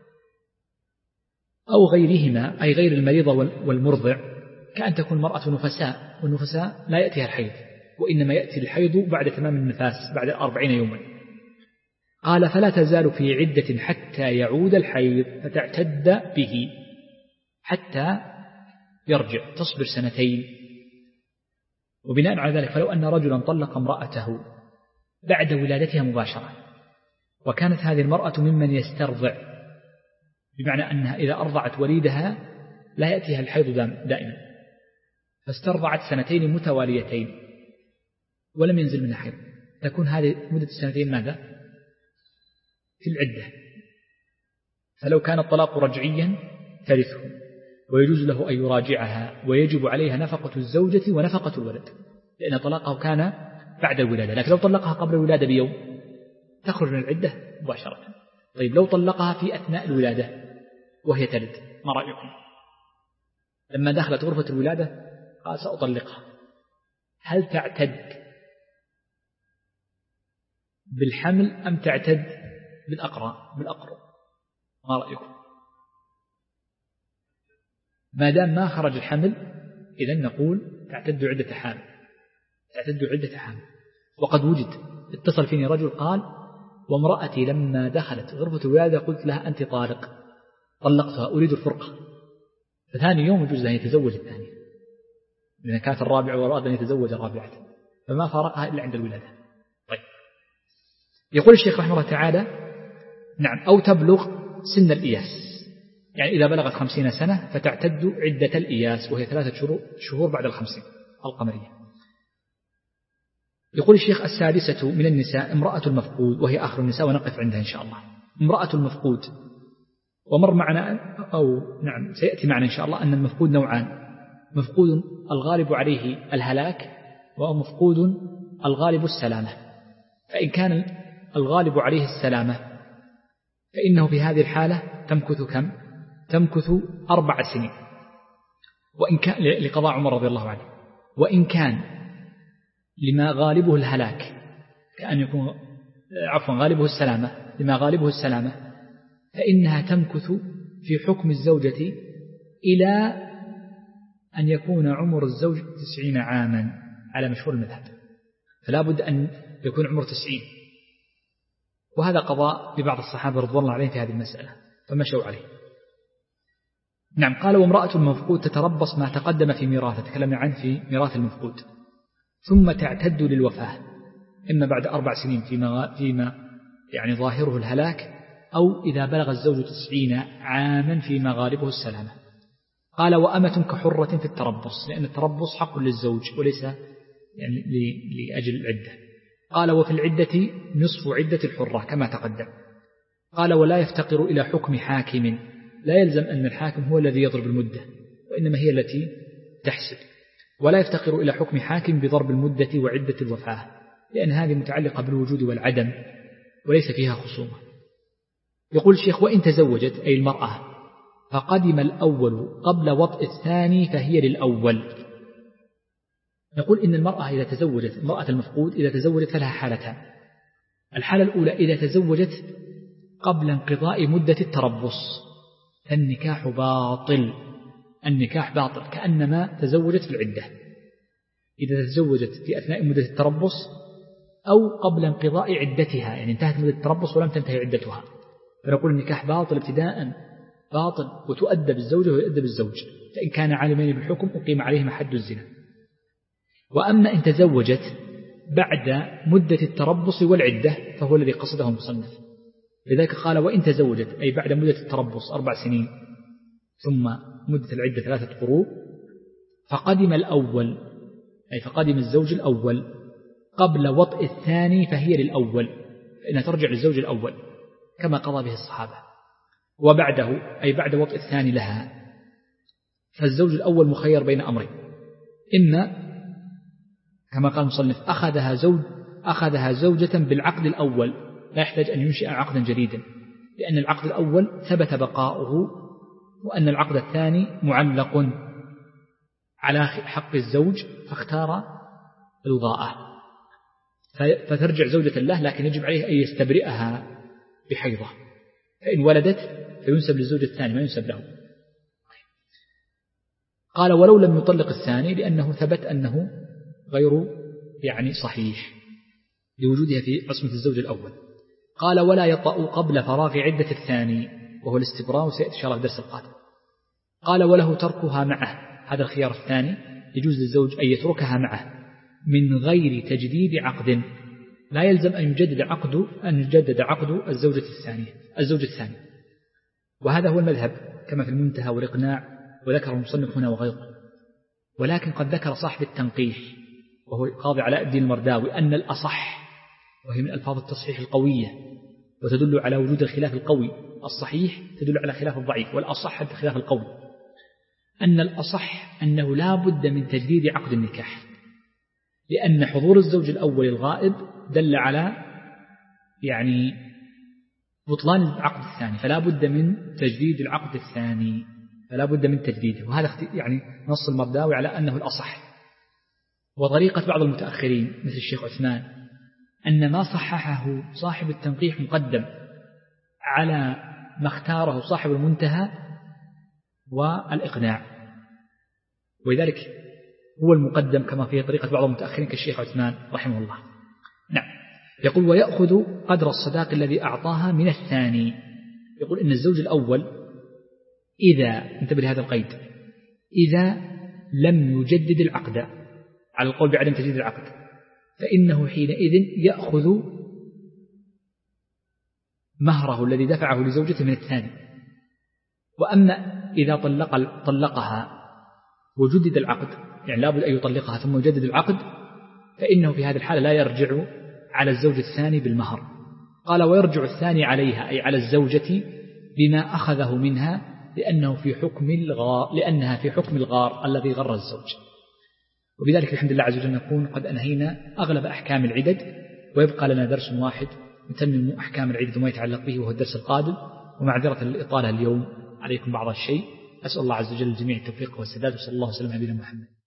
أو غيرهما، أي غير المريضة والمرضع، كأن تكون مرأة نفساء، والنفساء لا يأتيها الحيض، وإنما يأتي الحيض بعد تمام النفاس بعد أربعين يوما. قال فلا تزال في عدة حتى يعود الحيض فتعتد به حتى يرجع، تصبر سنتين. وبناء على ذلك فلو أن رجلا طلق امرأته بعد ولادتها مباشرة، وكانت هذه المرأة ممن يسترضع، بمعنى أنها إذا أرضعت وليدها لا يأتيها الحيض دائما، فاسترضعت سنتين متواليتين ولم ينزل منها حيض، تكون هذه مدة السنتين ماذا؟ في العدة. فلو كان الطلاق رجعيا ترثه ويجوز له أن يراجعها، ويجب عليها نفقة الزوجة ونفقة الولد، لأن طلاقه كان بعد الولادة. لكن لو طلقها قبل الولادة بيوم تخرج من العدة مباشرة. طيب لو طلقها في أثناء الولادة وهي تلد، ما رأيكم؟ لما دخلت غرفة الولادة قال سأطلقها، هل تعتد بالحمل أم تعتد بالأقرى بالأقرى؟ ما رأيكم؟ ما دام ما خرج الحمل إذن نقول تعتد عدة حامل، تعتد عدة حامل. وقد وجد اتصل فيني رجل قال وامرأتي لما دخلت غرفة الولادة قلت لها أنت طالق، طلقتها أريد الفرقة، فثاني يوم يجوز له أن يتزوج الثانية، لأن كانت الرابعة وأراد أن يتزوج الرابعة، فما فارقها إلا عند الولادة. طيب يقول الشيخ رحمه الله تعالى نعم أو تبلغ سن الإياس، يعني إذا بلغت خمسين سنة فتعتد عدة الإياس وهي ثلاثة شهور بعد الخمسين القمرية. يقول الشيخ السادسة من النساء امرأة المفقود، وهي آخر النساء ونقف عندها إن شاء الله. امرأة المفقود، ومر معنا أو نعم سيأتي معنا إن شاء الله أن المفقود نوعان: مفقود الغالب عليه الهلاك، ومفقود الغالب السلامة. فإن كان الغالب عليه السلامة فإنه في هذه الحالة تمكث كم؟ تمكث أربع سنين، وإن كان لقضاء عمر رضي الله عنه. وإن كان لما غالبه الهلاك كأن يكون عفوا غالبه السلامة، لما غالبه السلامة فإنها تمكث في حكم الزوجة إلى أن يكون عمر الزوج تسعين عاما على مشهور المذهب، فلا بد أن يكون عمر تسعين. وهذا قضاء لبعض الصحابة رضوان الله عليهم في هذه المسألة فمشوا عليه. نعم. قال وامرأة المفقود تتربص ما تقدم في ميراثه، تكلمنا عنه في ميراث المفقود، ثم تعتد للوفاة، إما بعد أربع سنين فيما, فيما يعني ظاهره الهلاك، أو إذا بلغ الزوج تسعين عاما فيما غالبه السلامة. قال وأمة كحرة في التربص، لأن التربص حق للزوج وليس يعني لأجل العدة. قال وفي العدة نصف عدة الحرة كما تقدم. قال ولا يفتقر إلى حكم حاكم، لا يلزم أن الحاكم هو الذي يضرب المدة، وإنما هي التي تحسب. ولا يفتقر إلى حكم حاكم بضرب المدة وعدة الوفاة، لأن هذه متعلقة بالوجود والعدم وليس فيها خصومة. يقول الشيخ وإن تزوجت أي المرأة فقدم الأول قبل وطئ الثاني فهي للأول. نقول إن المرأة إذا تزوجت، المرأة المفقود إذا تزوجت فلها حالتان. الحالة الأولى إذا تزوجت قبل انقضاء مدة التربص فالنكاح باطل، النكاح باطل كأنما تزوجت في العدة. إذا تزوجت في أثناء مدة التربص أو قبل انقضاء عدتها، يعني انتهت مدة التربص ولم تنتهي عدتها، فنقول النكاح باطل ابتداء، باطل، وتؤدب الزوجة ويؤدب الزوج، فإن كان عالمين بالحكم أقيم عليهما حد الزنا. وأما إن تزوجت بعد مدة التربص والعدة فهو الذي قصده المصنف، لذلك قال وإن تزوجت أي بعد مدة التربص أربع سنين ثم مدة العدة ثلاثة قروء، فقدم الأول أي فقدم الزوج الأول قبل وطئ الثاني فهي للأول، فإنها ترجع للزوج الأول كما قضى به الصحابة. وبعده أي بعد وطئ الثاني لها، فالزوج الأول مخير بين أمرين، إما كما قال المصنف أخذها زوج أخذها زوجة بالعقد الأول لا يحتاج أن ينشئ عقدا جديدا، لأن العقد الأول ثبت بقاؤه، وأن العقد الثاني معلق على حق الزوج فاختار إلغاءه، فترجع زوجة له، لكن يجب عليه أن يستبرئها بحيضة، فإن ولدت فينسب للزوج الثاني ما ينسب له. قال ولو لم يطلق الثاني لأنه ثبت أنه غير يعني صحيح لوجودها في عصمة الزوج الأول. قال ولا يطأ قبل فراغ عدة الثاني وهو الاستبراء، وسيأتي إن شاء الله في درس القادم. قال وله تركها معه، هذا الخيار الثاني، يجوز للزوج أن يتركها معه من غير تجديد عقد، لا يلزم أن يجدد عقد أن يجدد عقد الزوجة الثانية الزوج الثاني، وهذا هو المذهب كما في المنتهى والإقناع، وذكر المصنف هنا وغيره. ولكن قد ذكر صاحب التنقيح وهو قاضي علاء الدين المرداوي أن الأصح، وهي من ألفاظ التصحيح القوية وتدل على وجود الخلاف القوي، الصحيح تدل على خلاف الضعيف، والأصح خلاف القوي، أن الأصح أنه لا بد من تجديد عقد النكاح، لأن حضور الزوج الأول الغائب دل على يعني بطلان العقد الثاني، فلا بد من تجديد العقد الثاني، فلا بد من تجديده. وهذا يعني نص المرداوي على أنه الأصح. وطريقة بعض المتأخرين مثل الشيخ عثمان أن ما صححه صاحب التنقيح مقدم على ما اختاره صاحب المنتهى والإقناع، ولذلك هو المقدم كما في طريقة بعض المتأخرين كالشيخ عثمان رحمه الله. نعم. يقول ويأخذ قدر الصداق الذي أعطاها من الثاني. يقول إن الزوج الأول إذا انتبه لهذا القيد، إذا لم يجدد العقد على القول بعدم تجديد العقد، فإنه حينئذ يأخذ مهره الذي دفعه لزوجته من الثاني. وأما إذا طلق طلقها وجدد العقد، يعني لابد أن يطلقها ثم يجدد العقد، فإنه في هذه الحالة لا يرجع على الزوج الثاني بالمهر. قال ويرجع الثاني عليها أي على الزوجة بما أخذه منها، لأنه في حكم الغار لأنها في حكم الغار الذي غر الزوج. وبذلك الحمد لله عز وجل نكون قد أنهينا أغلب أحكام العدد، ويبقى لنا درس واحد نتمم أحكام العدد وما يتعلق به وهو الدرس القادم. ومعذرة للإطالة اليوم عليكم بعض الشيء، أسأل الله عز وجل الجميع التوفيق والسداد، وصلى الله وسلم على نبينا محمد.